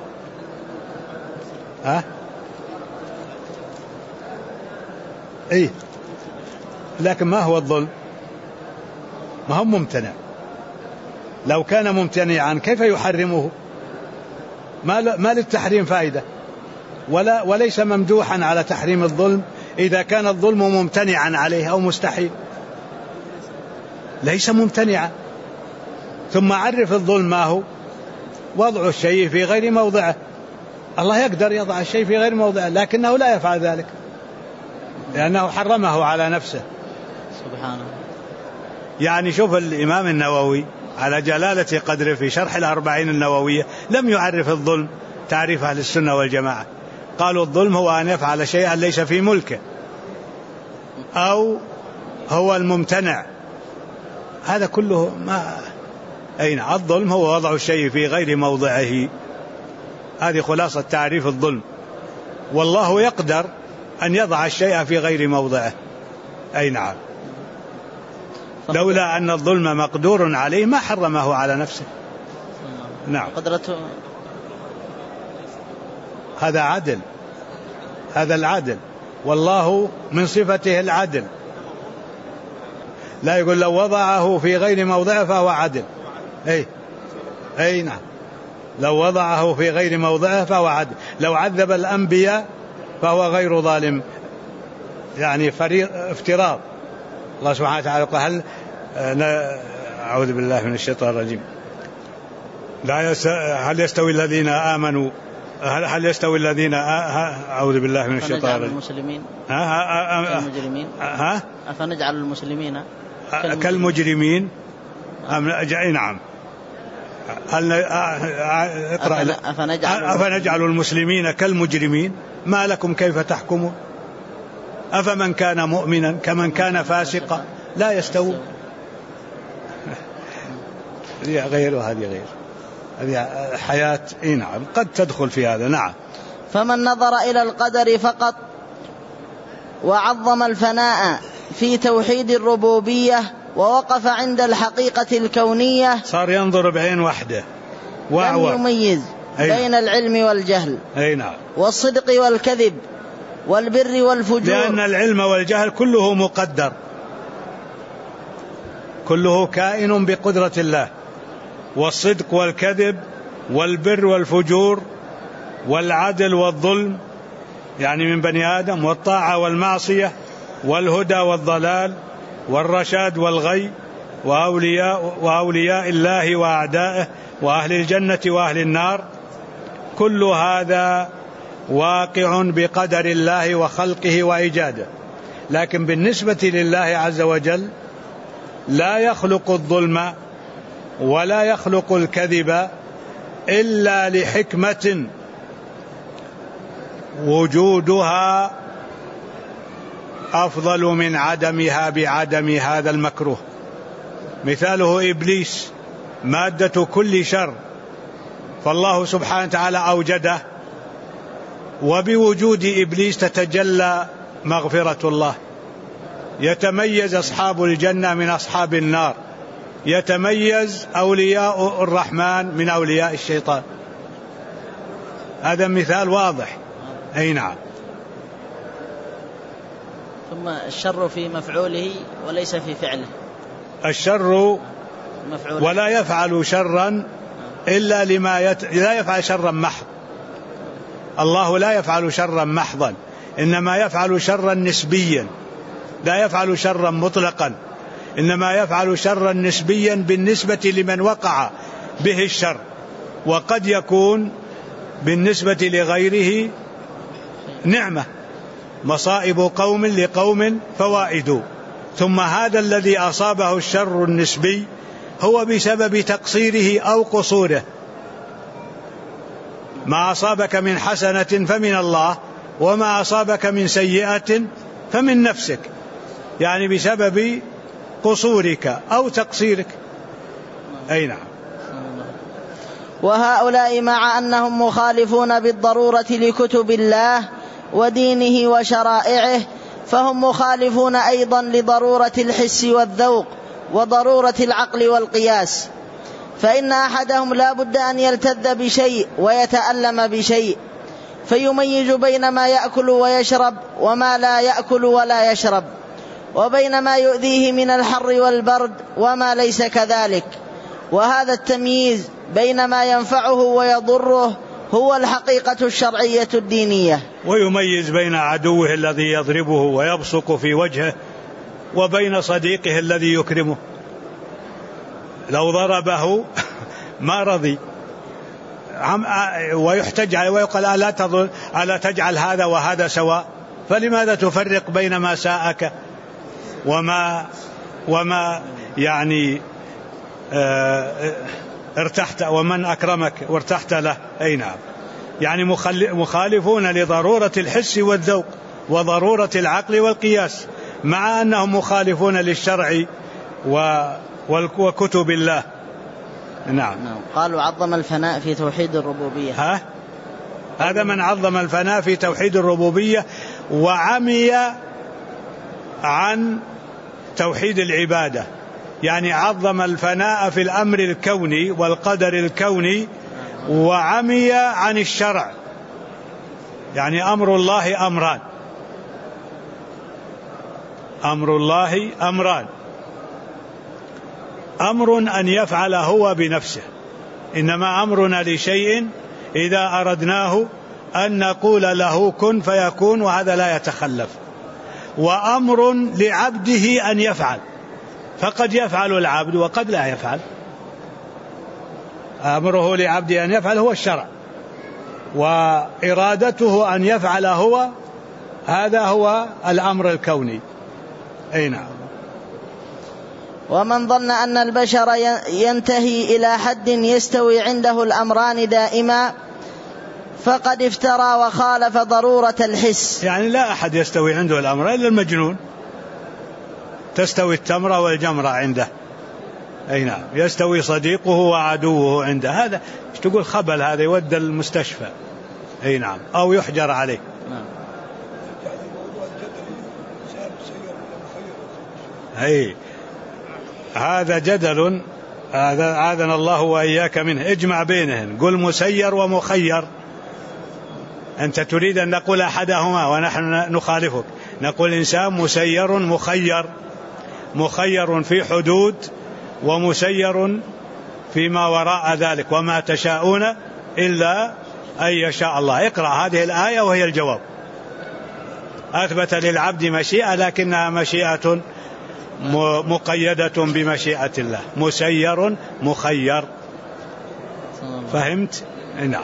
A: أي لكن ما هو الظلم؟ ما هو ممتنع. لو كان ممتنعا كيف يحرمه؟ ما للتحريم فائدة، وليس ممدوحا على تحريم الظلم إذا كان الظلم ممتنعا عليه أو مستحيل. ليس ممتنعا. ثم عرف الظلم ما هو؟ وضع الشيء في غير موضعه. الله يقدر يضع الشيء في غير موضعه لكنه لا يفعل ذلك لأنه حرمه على نفسه
B: سبحانه.
A: يعني شوف الإمام النووي على جلالة قدره في شرح الأربعين النووية لم يعرف الظلم تعريف أهل السنة والجماعة. قالوا الظلم هو أن يفعل شيئا ليس في ملكه أو هو الممتنع. هذا كله أين الظلم هو وضع الشيء في غير موضعه. هذه خلاصة تعريف الظلم. والله يقدر أن يضع الشيء في غير موضعه. أي نعم. لولا أن الظلم مقدور عليه ما حرمه على نفسه. نعم.
B: قدرته
A: هذا عدل، هذا العدل، والله من صفته العدل. لا يقول لو وضعه في غير موضعه فهو عدل. أي نعم، لو وضعه في غير موضعه فهو عدل. لو عذب الأنبياء فهو غير ظالم، يعني افتراض. الله سبحانه وتعالى قال أعوذ بالله من الشيطان الرجيم، هل يستوي الذين آمنوا هل يستوي الذين أعوذ بالله من الشيطان الرجيم
B: المسلمين كالمجرمين أفنجعل المسلمين
A: كالمجرمين نعم. أفنجعل المسلمين كالمجرمين ما لكم كيف تحكمون أفمن كان مؤمنا كمن كان فاسقا لا يستوون. هذه غير وهذه غير، هذه حياة. نعم قد تدخل في هذا. نعم.
B: فمن نظر إلى القدر فقط وعظم الفناء في توحيد الربوبية ووقف عند الحقيقة الكونية
A: صار ينظر بعين واحدة
B: لم يميز بين العلم والجهل.
A: نعم.
B: والصدق والكذب والبر والفجور،
A: لأن العلم والجهل كله مقدر، كله كائن بقدرة الله. والصدق والكذب والبر والفجور والعدل والظلم يعني من بني آدم، والطاعة والمعصية والهدى والضلال والرشاد والغي وأولياء الله وأعدائه وأهل الجنة وأهل النار، كل هذا واقع بقدر الله وخلقه وإيجاده. لكن بالنسبة لله عز وجل لا يخلق الظلم ولا يخلق الكذب إلا لحكمة وجودها أفضل من عدمها بعدم هذا المكروه. مثاله إبليس مادة كل شر، فالله سبحانه وتعالى أوجده، وبوجود إبليس تتجلى مغفرة الله. يتميز أصحاب الجنة من أصحاب النار، يتميز أولياء الرحمن من أولياء الشيطان. هذا مثال واضح. نعم.
B: ثم الشر في مفعوله وليس في فعله.
A: الشر
B: مفعوله.
A: ولا يفعل شرا إلا لا يفعل شرا محض. الله لا يفعل شرا محضا، إنما يفعل شرا نسبيا، لا يفعل شرا مطلقا، إنما يفعل شرا نسبيا بالنسبة لمن وقع به الشر، وقد يكون بالنسبة لغيره نعمة. مصائب قوم لقوم فوائد. ثم هذا الذي أصابه الشر النسبي هو بسبب تقصيره أو قصوره. ما أصابك من حسنة فمن الله، وما أصابك من سيئة فمن نفسك، يعني بسبب قصورك أو تقصيرك. نعم.
B: وهؤلاء مع أنهم مخالفون بالضرورة لكتب الله ودينه وشرائعه، فهم مخالفون أيضا لضرورة الحس والذوق وضرورة العقل والقياس. فإن أحدهم لا بد أن يلتذ بشيء ويتألم بشيء، فيميز بين ما يأكل ويشرب وما لا يأكل ولا يشرب، وبين ما يؤذيه من الحر والبرد وما ليس كذلك. وهذا التمييز بين ما ينفعه ويضره هو الحقيقة الشرعية الدينية.
A: ويميز بين عدوه الذي يضربه ويبصق في وجهه وبين صديقه الذي يكرمه. لو ضربه ما رضي ويحتج عليه ويقال ألا تجعل هذا وهذا سواء، فلماذا تفرق بين ما ساءك وما يعني ارتحت ومن أكرمك وارتحت له. نعم. يعني مخالفون لضرورة الحس والذوق وضرورة العقل والقياس، مع أنهم مخالفون للشرع وكتب الله. نعم.
B: قالوا عظم الفناء في توحيد الربوبية.
A: هذا من عظم الفناء في توحيد الربوبية وعمي عن توحيد العبادة، يعني عظم الفناء في الأمر الكوني والقدر الكوني وعمي عن الشرع. يعني أمر الله أمران، أمر الله أمران: أمر أن يفعل هو بنفسه، إنما أمرنا لشيء إذا أردناه أن نقول له كن فيكون، وهذا لا يتخلف. وأمر لعبده أن يفعل، فقد يفعل العبد وقد لا يفعل. أمره لعبده أن يفعل هو الشرع، وإرادته أن يفعل هو، هذا هو الأمر الكوني. أي نعم.
B: ومن ظن أن البشر ينتهي إلى حد يستوي عنده الأمران دائما فقد افترى وخالف ضرورة الحس.
A: يعني لا أحد يستوي عنده الأمر إلا المجنون، تستوي التمرة والجمرة عنده. أي نعم. يستوي صديقه وعدوه عنده. هذا تقول خبل، هذا يودى المستشفى. أي نعم. أو يحجر عليه. أي هذا جدل، هذا عاذنا الله وإياك منه. اجمع بينهم، قل مسير ومخير. أنت تريد أن نقول أحدهما ونحن نخالفك، نقول إنسان مسير مخير، مخير في حدود ومسير فيما وراء ذلك، وما تشاءون إلا أن يشاء الله. اقرأ هذه الآية وهي الجواب. أثبت للعبد مشيئة لكنها مشيئة مقيدة بمشيئة الله، مسير مخير. فهمت؟ نعم.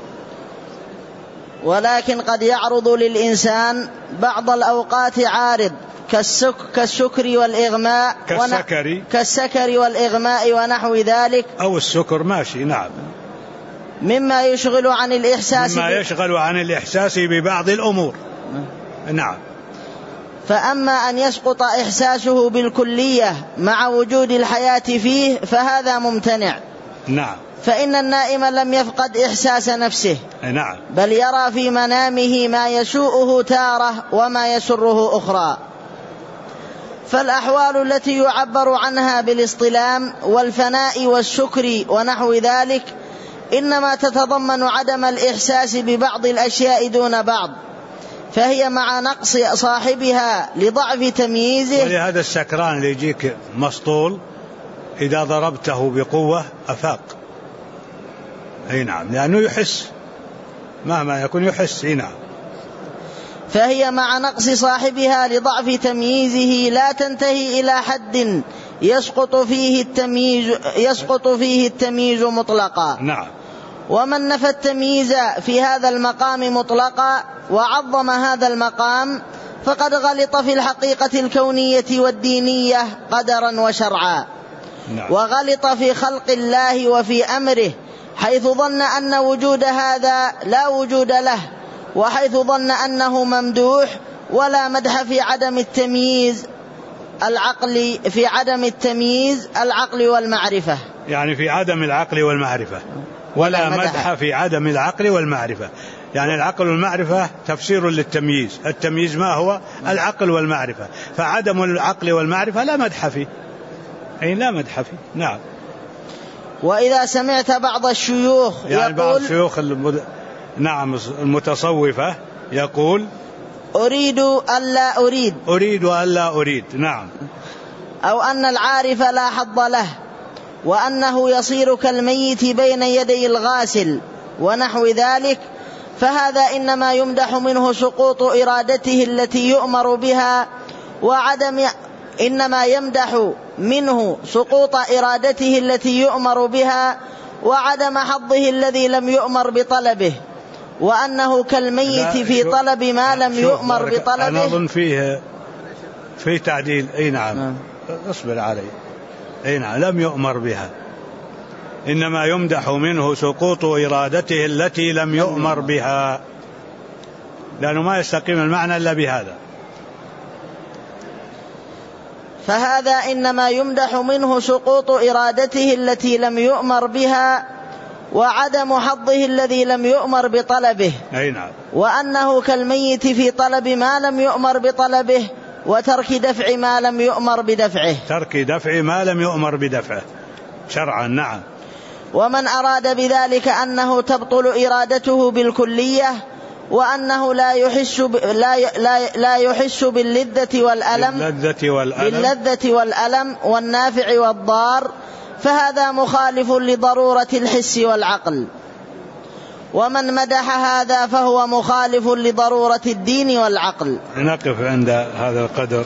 B: ولكن قد يعرض للإنسان بعض الأوقات عارض كالسكر والإغماء كالسكر والإغماء ونحو ذلك،
A: أو السكر ماشي. نعم.
B: مما يشغل عن الإحساس
A: ببعض الأمور. نعم.
B: فأما أن يسقط إحساسه بالكلية مع وجود الحياة فيه فهذا ممتنع.
A: نعم.
B: فإن النائم لم يفقد إحساس نفسه.
A: نعم.
B: بل يرى في منامه ما يسوءه تارة وما يسره أخرى. فالأحوال التي يعبر عنها بالاصطلام والفناء والسكر ونحو ذلك إنما تتضمن عدم الإحساس ببعض الأشياء دون بعض، فهي مع نقص صاحبها لضعف تمييزه.
A: ولهذا السكران اللي يجيك مسطول إذا ضربته بقوة أفاق. أي نعم، لأنه يحس، مهما يكون يحس. نعم.
B: فهي مع نقص صاحبها لضعف تمييزه لا تنتهي إلى حد يسقط فيه التمييز مطلقا.
A: نعم.
B: ومن نفى التمييز في هذا المقام مطلقا وعظم هذا المقام فقد غلط في الحقيقة الكونية والدينية قدرا وشرعا.
A: نعم.
B: وغلط في خلق الله وفي أمره، حيث ظن أن وجود هذا لا وجود له، وحيث ظن أنه ممدوح ولا مدح في عدم التمييز العقل والمعرفة.
A: يعني في عدم العقل والمعرفة، ولا مدح في عدم العقل والمعرفة. يعني العقل والمعرفة تفسير للتمييز. التمييز ما هو؟ العقل والمعرفة. فعدم العقل والمعرفة لا مدح فيه، أي لا مدح فيه. نعم.
B: وإذا سمعت بعض الشيوخ
A: يعني بعض الشيوخ نعم المتصوفة يقول
B: أريد ألا
A: أريد. نعم.
B: أو أن العارف لا حظ له، وأنه يصير كالميت بين يدي الغاسل ونحو ذلك، فهذا إنما يمدح منه سقوط إرادته التي يؤمر بها وعدم حظه الذي لم يؤمر بطلبه، وأنه كالميت في طلب ما لم يؤمر بطلبه.
A: أنا أظن فيه تعديل. أي نعم. اصبر علي. أي نعم. لم يؤمر بها، إنما يمدح منه سقوط إرادته التي لم يؤمر بها، لأنه ما يستقيم المعنى إلا بهذا.
B: فهذا إنما يمدح منه سقوط إرادته التي لم يؤمر بها وعدم حظه الذي لم يؤمر بطلبه. وأنه كالميت في طلب ما لم يؤمر بطلبه وترك دفع ما لم يؤمر بدفعه.
A: ترك دفع ما لم يؤمر بدفعه شرعا. نعم.
B: ومن أراد بذلك أنه تبطل إرادته بالكلية وأنه لا يحس باللذة والألم والنافع والضار، فهذا مخالف لضرورة الحس والعقل. ومن مدح هذا فهو مخالف لضرورة الدين والعقل.
A: نقف عند هذا القدر،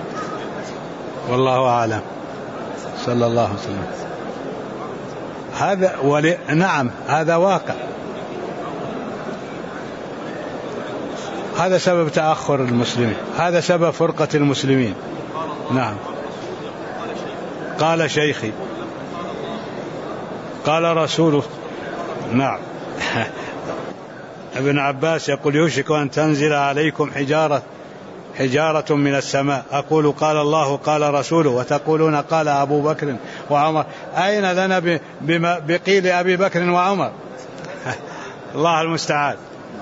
A: والله أعلم. صلى الله عليه وسلم. نعم هذا واقع، هذا سبب تأخر المسلمين، هذا سبب فرقة المسلمين. نعم. قال شيخي، قال رسوله. نعم. ابن عباس يقول يوشك أن تنزل عليكم حجارة من السماء، أقول قال الله قال رسوله وتقولون قال أبو بكر وعمر، أين لنا بقيل أبي بكر وعمر؟ الله المستعان.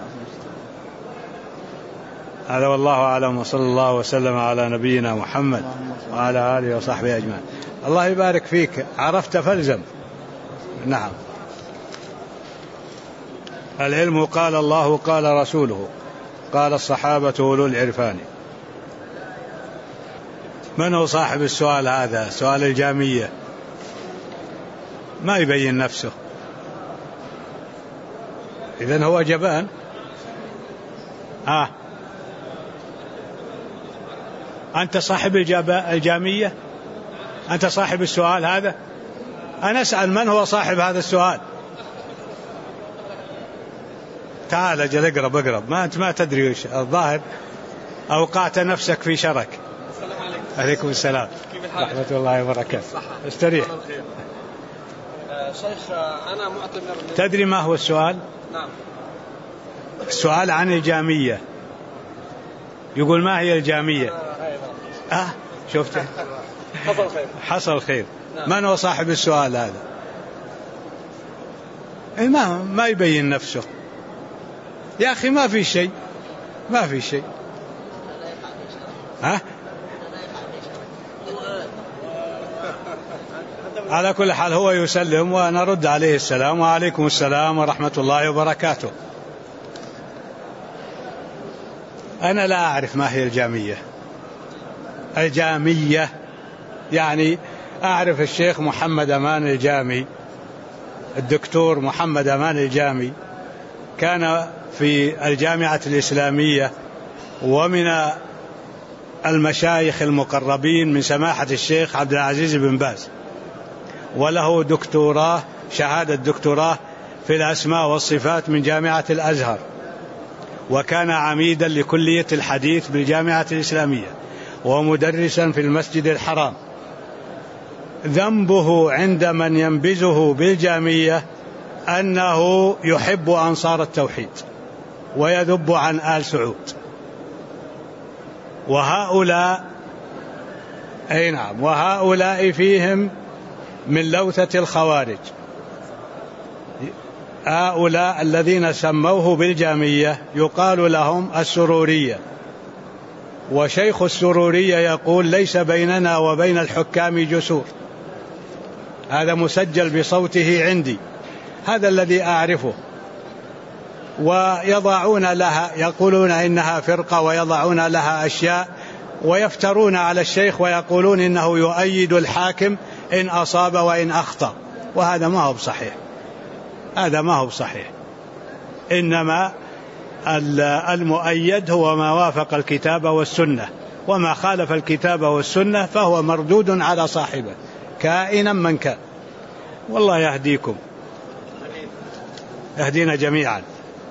A: هذا والله أعلم، وصلى الله وسلم على نبينا محمد وعلى آله وصحبه أجمعين. الله يبارك فيك، عرفت فالزم. نعم. العلم قال الله قال رسوله قال الصحابة أولو العرفان. من هو صاحب السؤال هذا؟ سؤال الجامية، ما يبين نفسه، إذن هو جبان. أنت صاحب الجامية؟ أنت صاحب السؤال هذا؟ أنا أسأل من هو صاحب هذا السؤال؟ تعال أجل اقرب. ما أنت ما تدري وش الظاهر، أوقعت نفسك في شرك.
C: السلام عليكم.
A: عليكم السلام ورحمة الله وبركاته. استريح.
C: شيخ أنا معتمر.
A: تدري ما هو السؤال؟
C: نعم.
A: السؤال عن الجامية، يقول ما هي الجامية؟ شفته؟ حصل خير. نعم. من هو صاحب السؤال هذا؟ ما يبين نفسه يا أخي، ما في شيء. على كل حال هو يسلم ونرد عليه السلام، وعليكم السلام ورحمة الله وبركاته. أنا لا أعرف ما هي الجامية يعني أعرف الشيخ محمد أمان الجامي، الدكتور محمد أمان الجامي كان في الجامعة الإسلامية ومن المشايخ المقربين من سماحة الشيخ عبد العزيز بن باز، وله دكتوراه، شهادة دكتوراه في الأسماء والصفات من جامعة الأزهر، وكان عميدا لكلية الحديث بالجامعة الإسلامية ومدرسا في المسجد الحرام. ذنبه عند من ينبذه بالجامية أنه يحب أنصار التوحيد ويذب عن آل سعود، وهؤلاء فيهم من لوثة الخوارج. هؤلاء الذين سموه بالجامية يقال لهم السرورية، وشيخ السرورية يقول ليس بيننا وبين الحكام جسور. هذا مسجل بصوته عندي، هذا الذي أعرفه. ويضعون لها، يقولون إنها فرقة ويضعون لها أشياء، ويفترون على الشيخ ويقولون إنه يؤيد الحاكم إن أصاب وإن أخطأ، وهذا ما هو بصحيح. إنما المؤيد هو ما وافق الكتاب والسنة، وما خالف الكتاب والسنة فهو مردود على صاحبه كائنا من كان. والله يهديكم، يهدينا جميعا.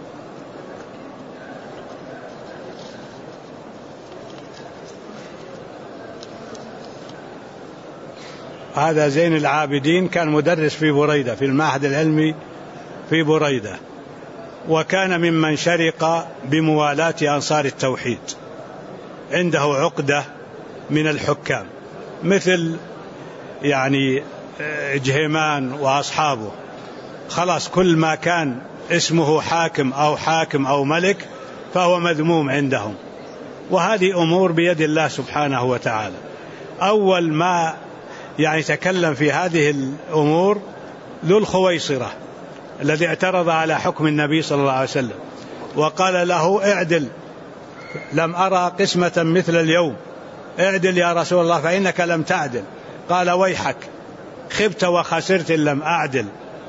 A: هذا زين العابدين كان مدرس في بريدة، في المعهد العلمي في بريدة، وكان ممن شرق بموالاة أنصار التوحيد، عنده عقدة من الحكام مثل يعني جهيمان وأصحابه، خلاص كل ما كان اسمه حاكم أو ملك فهو مذموم عندهم. وهذه أمور بيد الله سبحانه وتعالى. أول ما يعني تكلم في هذه الأمور ذو الخويصرة الذي اعترض على حكم النبي صلى الله عليه وسلم وقال له اعدل، لم أرى قسمة مثل اليوم، اعدل يا رسول الله فإنك لم تعدل. قال ويحك، خبت وخسرت إن لم أعدل.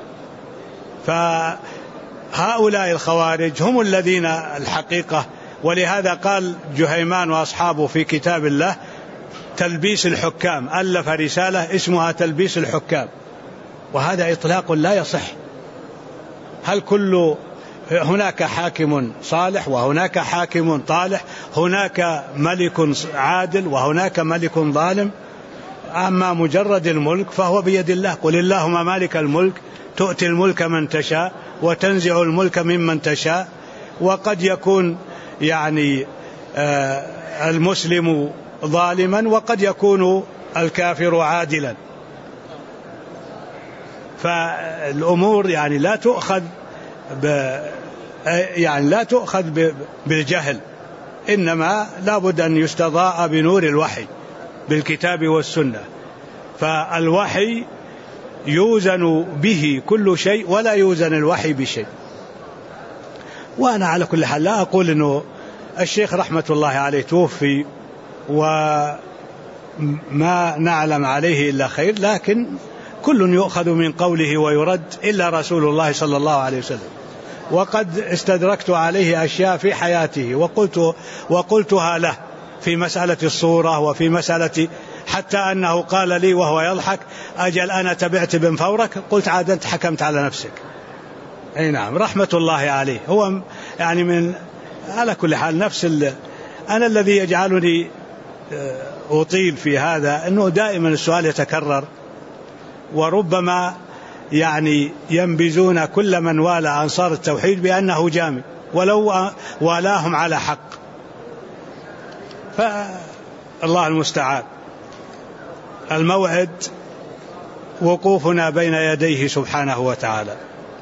A: فهؤلاء الخوارج هم الذين الحقيقة، ولهذا قال جهيمان وأصحابه في كتاب الله تلبيس الحكام، ألف رسالة اسمها تلبيس الحكام، وهذا إطلاق لا يصح. هل كل هناك حاكم صالح وهناك حاكم طالح، هناك ملك عادل وهناك ملك ظالم؟ أما مجرد الملك فهو بيد الله. قل اللهم مالك الملك تؤتي الملك من تشاء وتنزع الملك ممن تشاء. وقد يكون يعني المسلم ظالما وقد يكون الكافر عادلا. فالأمور يعني لا تؤخذ بالجهل، إنما لابد أن يستضاء بنور الوحي بالكتاب والسنة. فالوحي يوزن به كل شيء ولا يوزن الوحي بشيء. وأنا على كل حال لا أقول أنه الشيخ رحمة الله عليه توفي وما نعلم عليه إلا خير، لكن كل يؤخذ من قوله ويرد إلا رسول الله صلى الله عليه وسلم. وقد استدركت عليه أشياء في حياته وقلتها له في مسألة الصورة وفي مسألة، حتى أنه قال لي وهو يضحك أجل أنا تبعت بن فورك، قلت عاد أنت حكمت على نفسك. أي نعم، رحمة الله عليه. هو يعني من على كل حال أنا الذي يجعلني أطيل في هذا أنه دائما السؤال يتكرر، وربما يعني ينبذون كل من والى أنصار التوحيد بأنه جامع ولو والاهم على حق. فالله المستعان. الموعد وقوفنا بين يديه سبحانه وتعالى.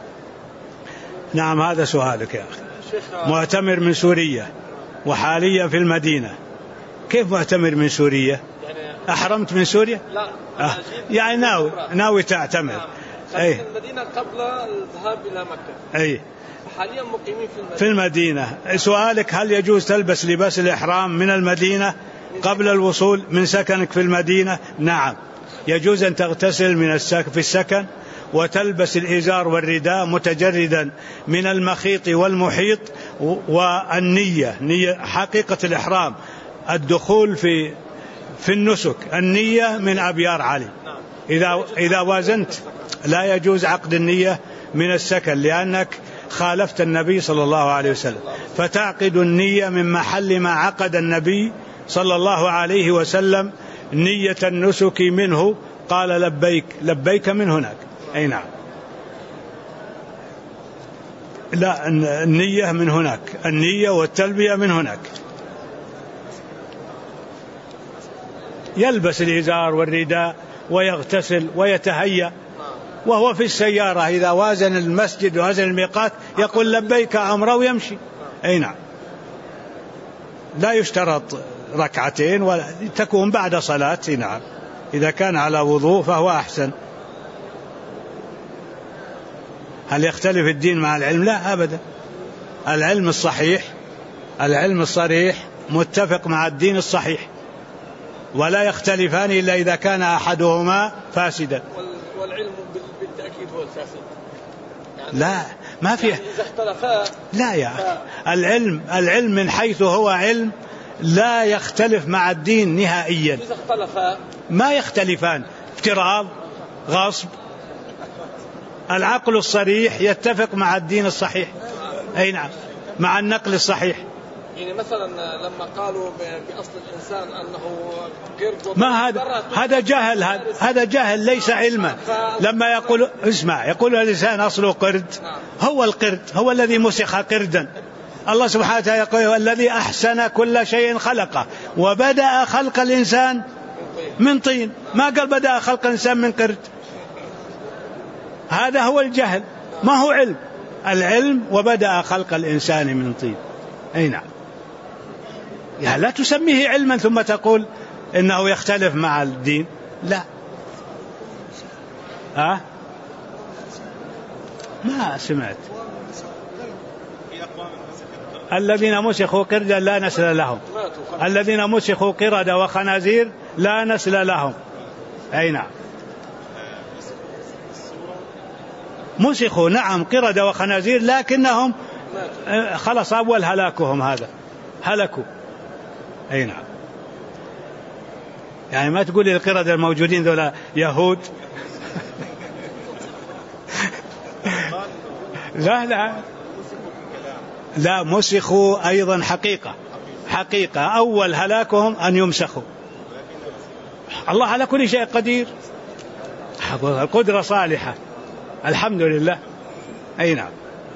A: نعم، هذا سؤالك يا أخي. معتمر من سوريا وحاليا في المدينة. كيف معتمر من سوريا؟ أحرمت من سوريا؟
C: لا
A: يعني ناوي تعتمر.
C: أي المدينة قبل الذهاب إلى مكة.
A: أي
C: حاليا مقيمين
A: في المدينة. سؤالك هل يجوز تلبس لباس الإحرام من المدينة قبل الوصول من سكنك في المدينة؟ نعم، يجوز أن تغتسل في السكن وتلبس الإزار والرداء متجردا من المخيط والمحيط. والنية نية حقيقة الإحرام الدخول في النسك، النية من أبيار علي. إذا وازنت لا يجوز عقد النية من السكن لأنك خالفت النبي صلى الله عليه وسلم، فتعقد النية من محل ما عقد النبي صلى الله عليه وسلم نية النسك منه. قال لبيك من هناك. أي نعم، لا، النية من هناك، النية والتلبية من هناك. يلبس الإزار والرداء ويغتسل ويتهيأ وهو في السيارة، إذا وازن المسجد ووازن الميقات يقول لبيك عمره ويمشي. أي نعم، لا يشترط ركعتين ولا تكون بعد صلاة. نعم، إذا كان على وضوء فهو أحسن. هل يختلف الدين مع العلم؟ لا أبدا. العلم الصحيح، العلم الصريح متفق مع الدين الصحيح، ولا يختلفان إلا إذا كان أحدهما فاسدا.
C: والعلم بالتأكيد هو الفاسد يعني.
A: لا، ما فيه
C: يعني إذا اختلفا.
A: لا يا العلم من حيث هو علم لا يختلف مع الدين نهائيا.
C: إذا اختلفا
A: ما يختلفان، افتراض، غصب. العقل الصريح يتفق مع الدين الصحيح. أي نعم، مع النقل الصحيح.
C: يعني مثلا لما قالوا بأصل الإنسان أنه قرد،
A: ما هذا جهل ليس علما. لما يقول يقول الإنسان أصله قرد، هو القرد هو الذي مسخ قردا. الله سبحانه وتعالى يقول الذي أحسن كل شيء خلقه وبدأ خلق الإنسان من طين، ما قال بدأ خلق الإنسان من قرد. هذا هو الجهل، ما هو علم. العلم وبدأ خلق الإنسان من طين. أي نعم. يعني لا تسميه علما ثم تقول إنه يختلف مع الدين، لا. ما سمعت. الذين مسخوا قردا لا نسل لهم، الذين مسخوا قردة وخنازير لا نسل لهم. أي نعم. مسخوا نعم قردة وخنازير، لكنهم خلص أول هلاكهم، هذا هلكوا. أي نعم. يعني ما تقول لي القردة الموجودين ذولا يهود. لا مسخوا أيضا حقيقة أول هلاكهم أن يمسخوا. الله على كل شيء قدير، القدرة صالحة الحمد لله. أي نعم.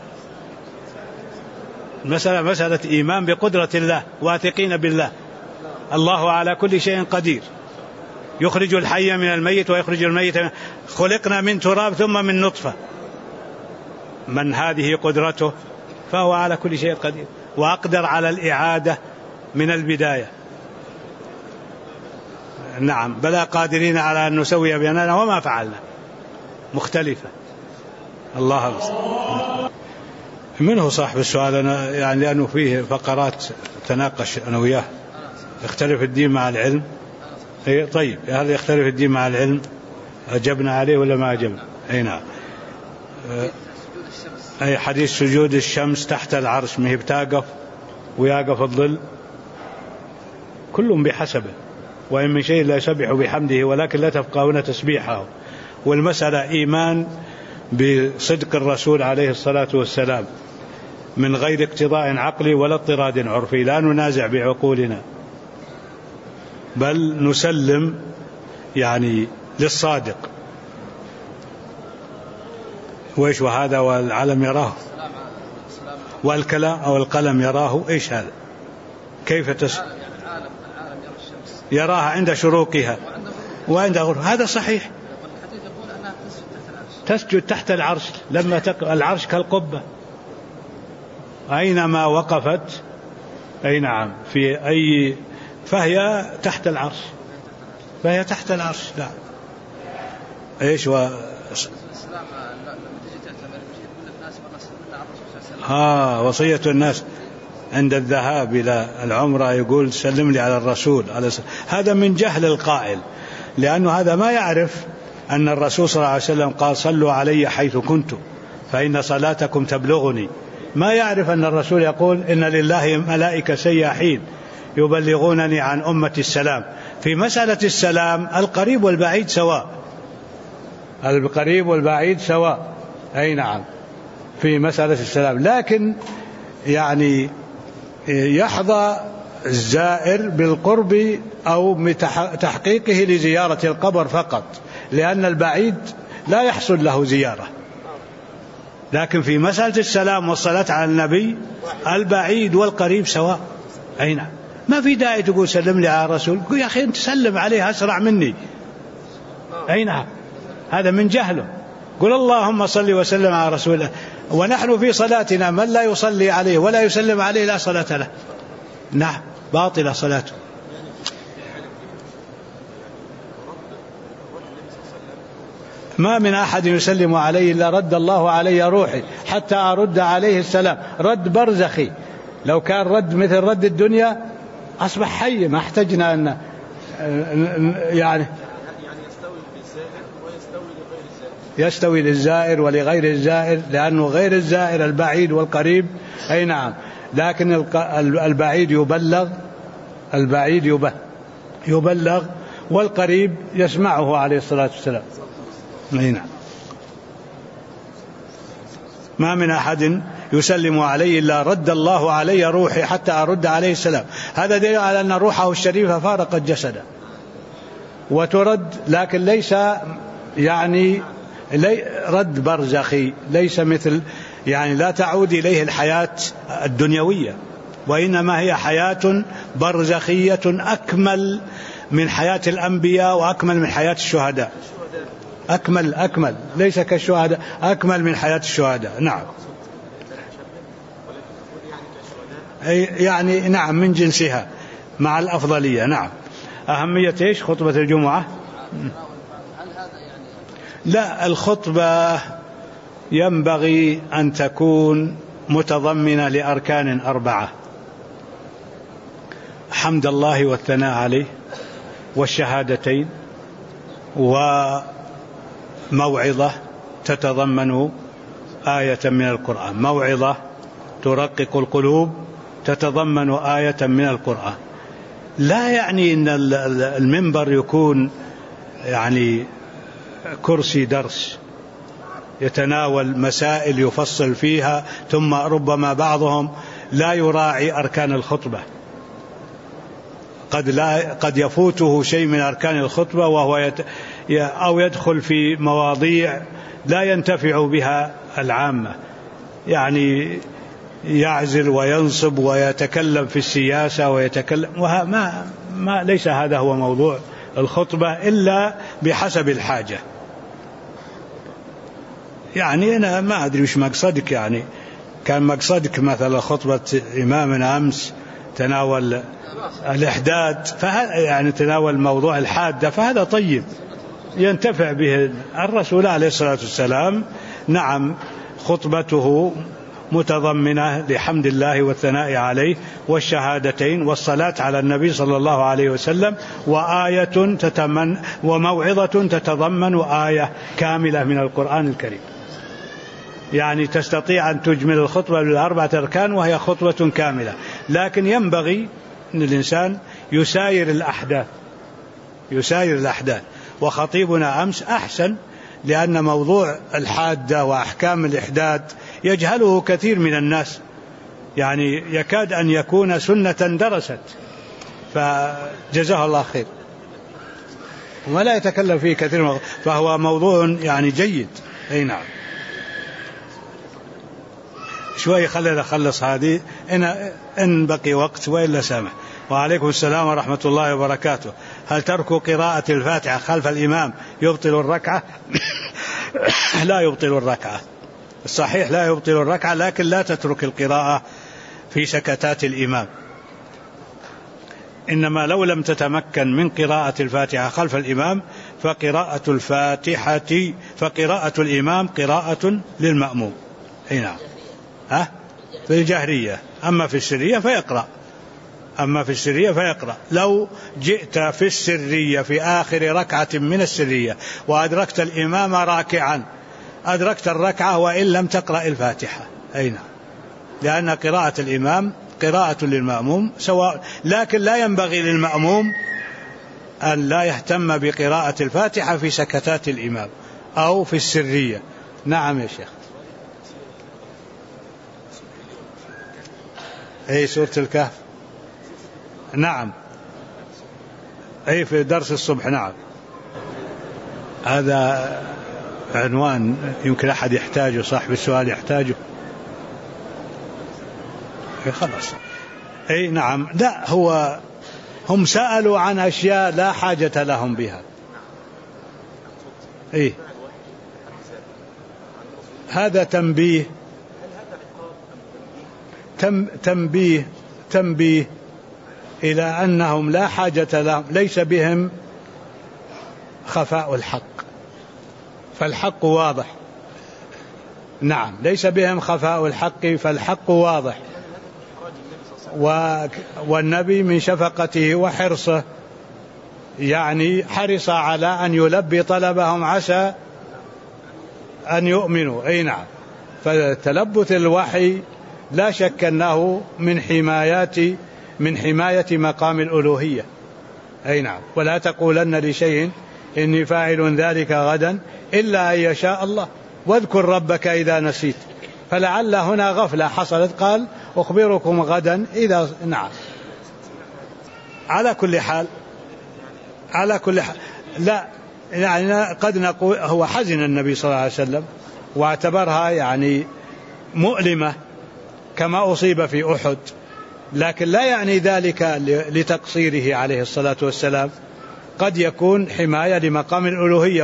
A: مسألة إيمان بقدرة الله، واثقين بالله. الله على كل شيء قدير، يخرج الحي من الميت ويخرج الميت خلقنا من تراب ثم من نطفة. من هذه قدرته، فهو على كل شيء قدير، وأقدر على الإعادة من البداية. نعم بلا قادرين على أن نسوي بيننا وما فعلنا، مختلفة. الله المستعان. من هو صاحب السؤال؟ أنا يعني لأنه فيه فقرات تناقش أنا وياه. يختلف الدين مع العلم؟ طيب هل يختلف الدين مع العلم؟ أجبنا عليه ولا ما أجبنا؟ أي نعم. أي حديث سجود الشمس تحت العرش، ما هي بتقف ويقف الظل، كل بحسبه، وإن من شيء لا يسبح بحمده ولكن لا تفقهون تسبيحه. والمسألة إيمان بصدق الرسول عليه الصلاة والسلام من غير اقتضاء عقلي ولا اضطراد عرفي، لا ننازع بعقولنا بل نسلم يعني للصادق. وإيش وهذا والعلم يراه والكلام أو القلم يراه، إيش هذا؟ كيف يراها عند شروقها وعند غروبها، هذا صحيح. تسجد تحت العرش، لما العرش كالقبة أينما وقفت. أي نعم. في أي فهي تحت العرش، فهي تحت العرش. لا إيش وصية الناس عند الذهاب إلى العمرة يقول سلم لي على الرسول عليه الصلاة. هذا من جهل القائل، لأنه هذا ما يعرف أن الرسول صلى الله عليه وسلم قال صلوا علي حيث كنتم فإن صلاتكم تبلغني. ما يعرف أن الرسول يقول إن لله ملائكة سياحين يبلغونني عن أمة السلام. في مسألة السلام القريب والبعيد سواء، القريب والبعيد سواء. أي نعم في مسألة السلام. لكن يعني يحظى الزائر بالقرب أو تحقيقه لزيارة القبر فقط، لأن البعيد لا يحصل له زيارة. لكن في مسألة السلام والصلاة على النبي البعيد والقريب سواء. أي نعم. ما في داعي تقول سلم لي على الرسول، قل يا أخي أنت سلم عليه أسرع مني. أي نعم. هذا من جهله. قل اللهم صل وسلم على رسوله، ونحن في صلاتنا من لا يصلي عليه ولا يسلم عليه لا صلاة له. نعم باطلة صلاته. ما من أحد يسلم عليه إلا رد الله علي روحي حتى أرد عليه السلام. رد برزخي، لو كان رد مثل رد الدنيا أصبح حي، ما احتجنا أن يعني يستوي للزائر ولغير الزائر، لأنه غير الزائر البعيد والقريب. أي نعم. لكن البعيد يبلغ، البعيد يبلغ والقريب يسمعه عليه الصلاة والسلام. أي نعم. ما من أحد يسلم عليه إلا رد الله علي روحي حتى أرد عليه السلام. هذا دليل على أن روحه الشريفة فارقت جسده وترد، لكن ليس يعني رد برزخي، ليس مثل يعني لا تعود إليه الحياة الدنيوية، وإنما هي حياة برزخية أكمل من حياة الأنبياء وأكمل من حياة الشهداء. أكمل ليس كالشهداء، أكمل من حياة الشهداء. نعم يعني نعم من جنسها مع الأفضلية. نعم. أهمية إيش خطبة الجمعة؟ لا، الخطبة ينبغي أن تكون متضمنة لأركان 4: حمد الله والثناء عليه، والشهادتين، وموعظة تتضمن آية من القرآن، موعظة ترقق القلوب تتضمن آية من القرآن. لا يعني أن المنبر يكون يعني كرسي درس يتناول مسائل يفصل فيها، ثم ربما بعضهم لا يراعي أركان الخطبة، قد يفوته شيء من أركان الخطبة وهو أو يدخل في مواضيع لا ينتفع بها العامة، يعني يعزل وينصب ويتكلم في السياسة ويتكلم، ما ليس هذا هو موضوع الخطبة إلا بحسب الحاجة. يعني أنا ما أدري وش مقصدك، يعني كان مقصدك مثلا خطبة إمامنا أمس تناول الإحداد، يعني تناول موضوع الحادة، فهذا طيب ينتفع به الرسول عليه الصلاة والسلام. نعم خطبته متضمنة لحمد الله والثناء عليه والشهادتين والصلاة على النبي صلى الله عليه وسلم، وموعظة تتضمن آية كاملة من القرآن الكريم. يعني تستطيع أن تجمل الخطبة ل4 أركان وهي خطبة كاملة، لكن ينبغي أن الإنسان يساير الأحداث. وخطيبنا أمس أحسن، لأن موضوع الحادة وأحكام الإحداد يجهله كثير من الناس، يعني يكاد أن يكون سنة درست، فجزاه الله خير، ولا يتكلم فيه كثير، فهو موضوع يعني جيد. أي نعم. شوي خلينا نخلص هذه إن بقي وقت وإلا سامح. وعليكم السلام ورحمة الله وبركاته. هل ترك قراءة الفاتحة خلف الإمام يبطل الركعة؟ لا يبطل الركعة، الصحيح لا يبطل الركعة، لكن لا تترك القراءة في سكتات الإمام. إنما لو لم تتمكن من قراءة الفاتحة خلف الإمام فقراءة الإمام قراءة للمأموم. أي نعم. في الجهرية، أما في السرية فيقرأ. لو جئت في السرية في آخر ركعة من السرية وأدركت الإمام راكعا أدركت الركعة وإن لم تقرأ الفاتحة. أي نعم، لأن قراءة الإمام قراءة للمأموم سواء، لكن لا ينبغي للمأموم أن لا يهتم بقراءة الفاتحة في سكتات الإمام أو في السرية. نعم يا شيخ. أي سورة الكهف. نعم. أي في درس الصبح. نعم. هذا عنوان يمكن أحد يحتاجه، صاحب السؤال يحتاجه. خلاص. أي نعم. لا، هم سألوا عن أشياء لا حاجة لهم بها. إيه؟ هذا تنبيه إلى أنهم لا حاجة لهم، ليس بهم خفاء الحق، فالحق واضح. نعم، ليس بهم خفاء الحق فالحق واضح. والنبي من شفقته وحرصه يعني حرص على أن يلبي طلبهم عسى أن يؤمنوا. أي نعم. فتلبث الوحي لا شك أنه من حماية مقام الألوهية. أي نعم. ولا تقولن لشيء إني فاعل ذلك غدا إلا أن يشاء الله، واذكر ربك إذا نسيت. فلعل هنا غفلة حصلت، قال أخبركم غدا إذا. نعم. على كل حال لا، يعني قد نقول هو حزن النبي صلى الله عليه وسلم واعتبرها يعني مؤلمة كما أصيب في أحد، لكن لا يعني ذلك لتقصيره عليه الصلاة والسلام قد يكون حماية لمقام الألوهية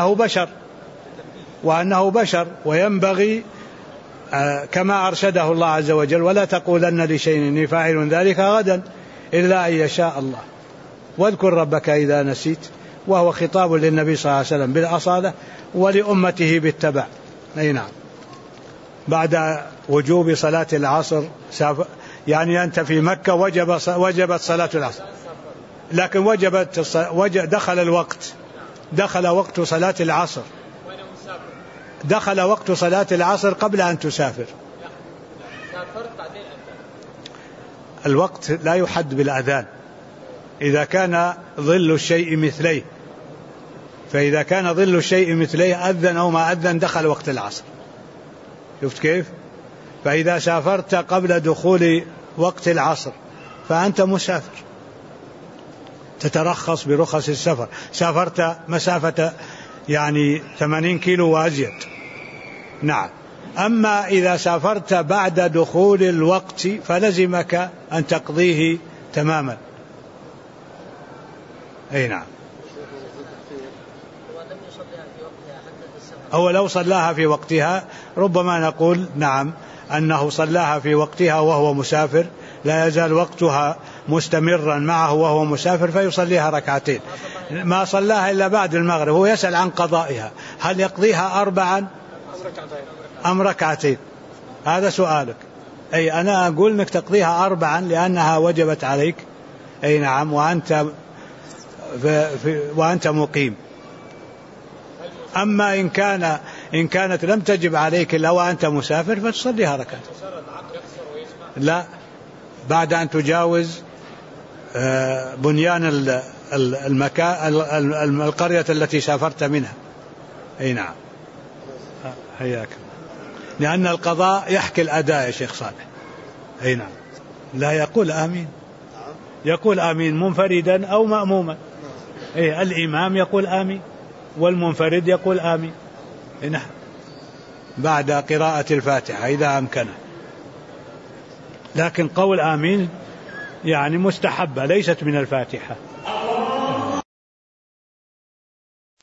A: وأنه بشر وينبغي كما أرشده الله عز وجل: ولا تقولن لشيء إني فاعل ذلك غدا إلا أن يشاء الله، واذكر ربك إذا نسيت، وهو خطاب للنبي صلى الله عليه وسلم بالأصالة ولأمته بالتبع. أي نعم. بعد وجوب صلاة العصر، يعني أنت في مكة وجبت صلاة العصر، لكن دخل الوقت، دخل وقت صلاة العصر، دخل وقت صلاة العصر قبل أن تسافر. الوقت لا يحد بالأذان إذا كان ظل الشيء مثليه، فإذا كان ظل الشيء مثليه أذن أو ما أذن دخل وقت العصر. شفت كيف؟ فإذا سافرت قبل دخول وقت العصر فأنت مسافر، تترخص برخص السفر. سافرت مسافة يعني 80 كيلو وأزيد، نعم. أما إذا سافرت بعد دخول الوقت فلزمك أن تقضيه تماما. أي نعم. أو لو صلاها في وقتها ربما نقول نعم أنه صلاها في وقتها وهو مسافر، لا يزال وقتها مستمرا معه وهو مسافر، فيصليها ركعتين. ما صلاها إلا بعد المغرب، هو يسأل عن قضائها، هل يقضيها 4 أم ركعتين؟ هذا سؤالك. أي أنا أقول إنك تقضيها 4 لأنها وجبت عليك. أي نعم. وأنت مقيم. أما إن كانت لم تجب عليك إلا وأنت مسافر فتصليها ركعتين. لا، بعد أن تجاوز بنيان القرية التي سافرت منها. أي نعم. حياك. لأن القضاء يحكي الأداء يا شيخ صالح. أي نعم. لا يقول آمين، يقول آمين منفردا أو مأموما. أي الإمام يقول آمين والمنفرد يقول آمين. نعم. بعد قراءة الفاتحة إذا أمكنه. لكن قول آمين يعني مستحبة ليست من الفاتحة.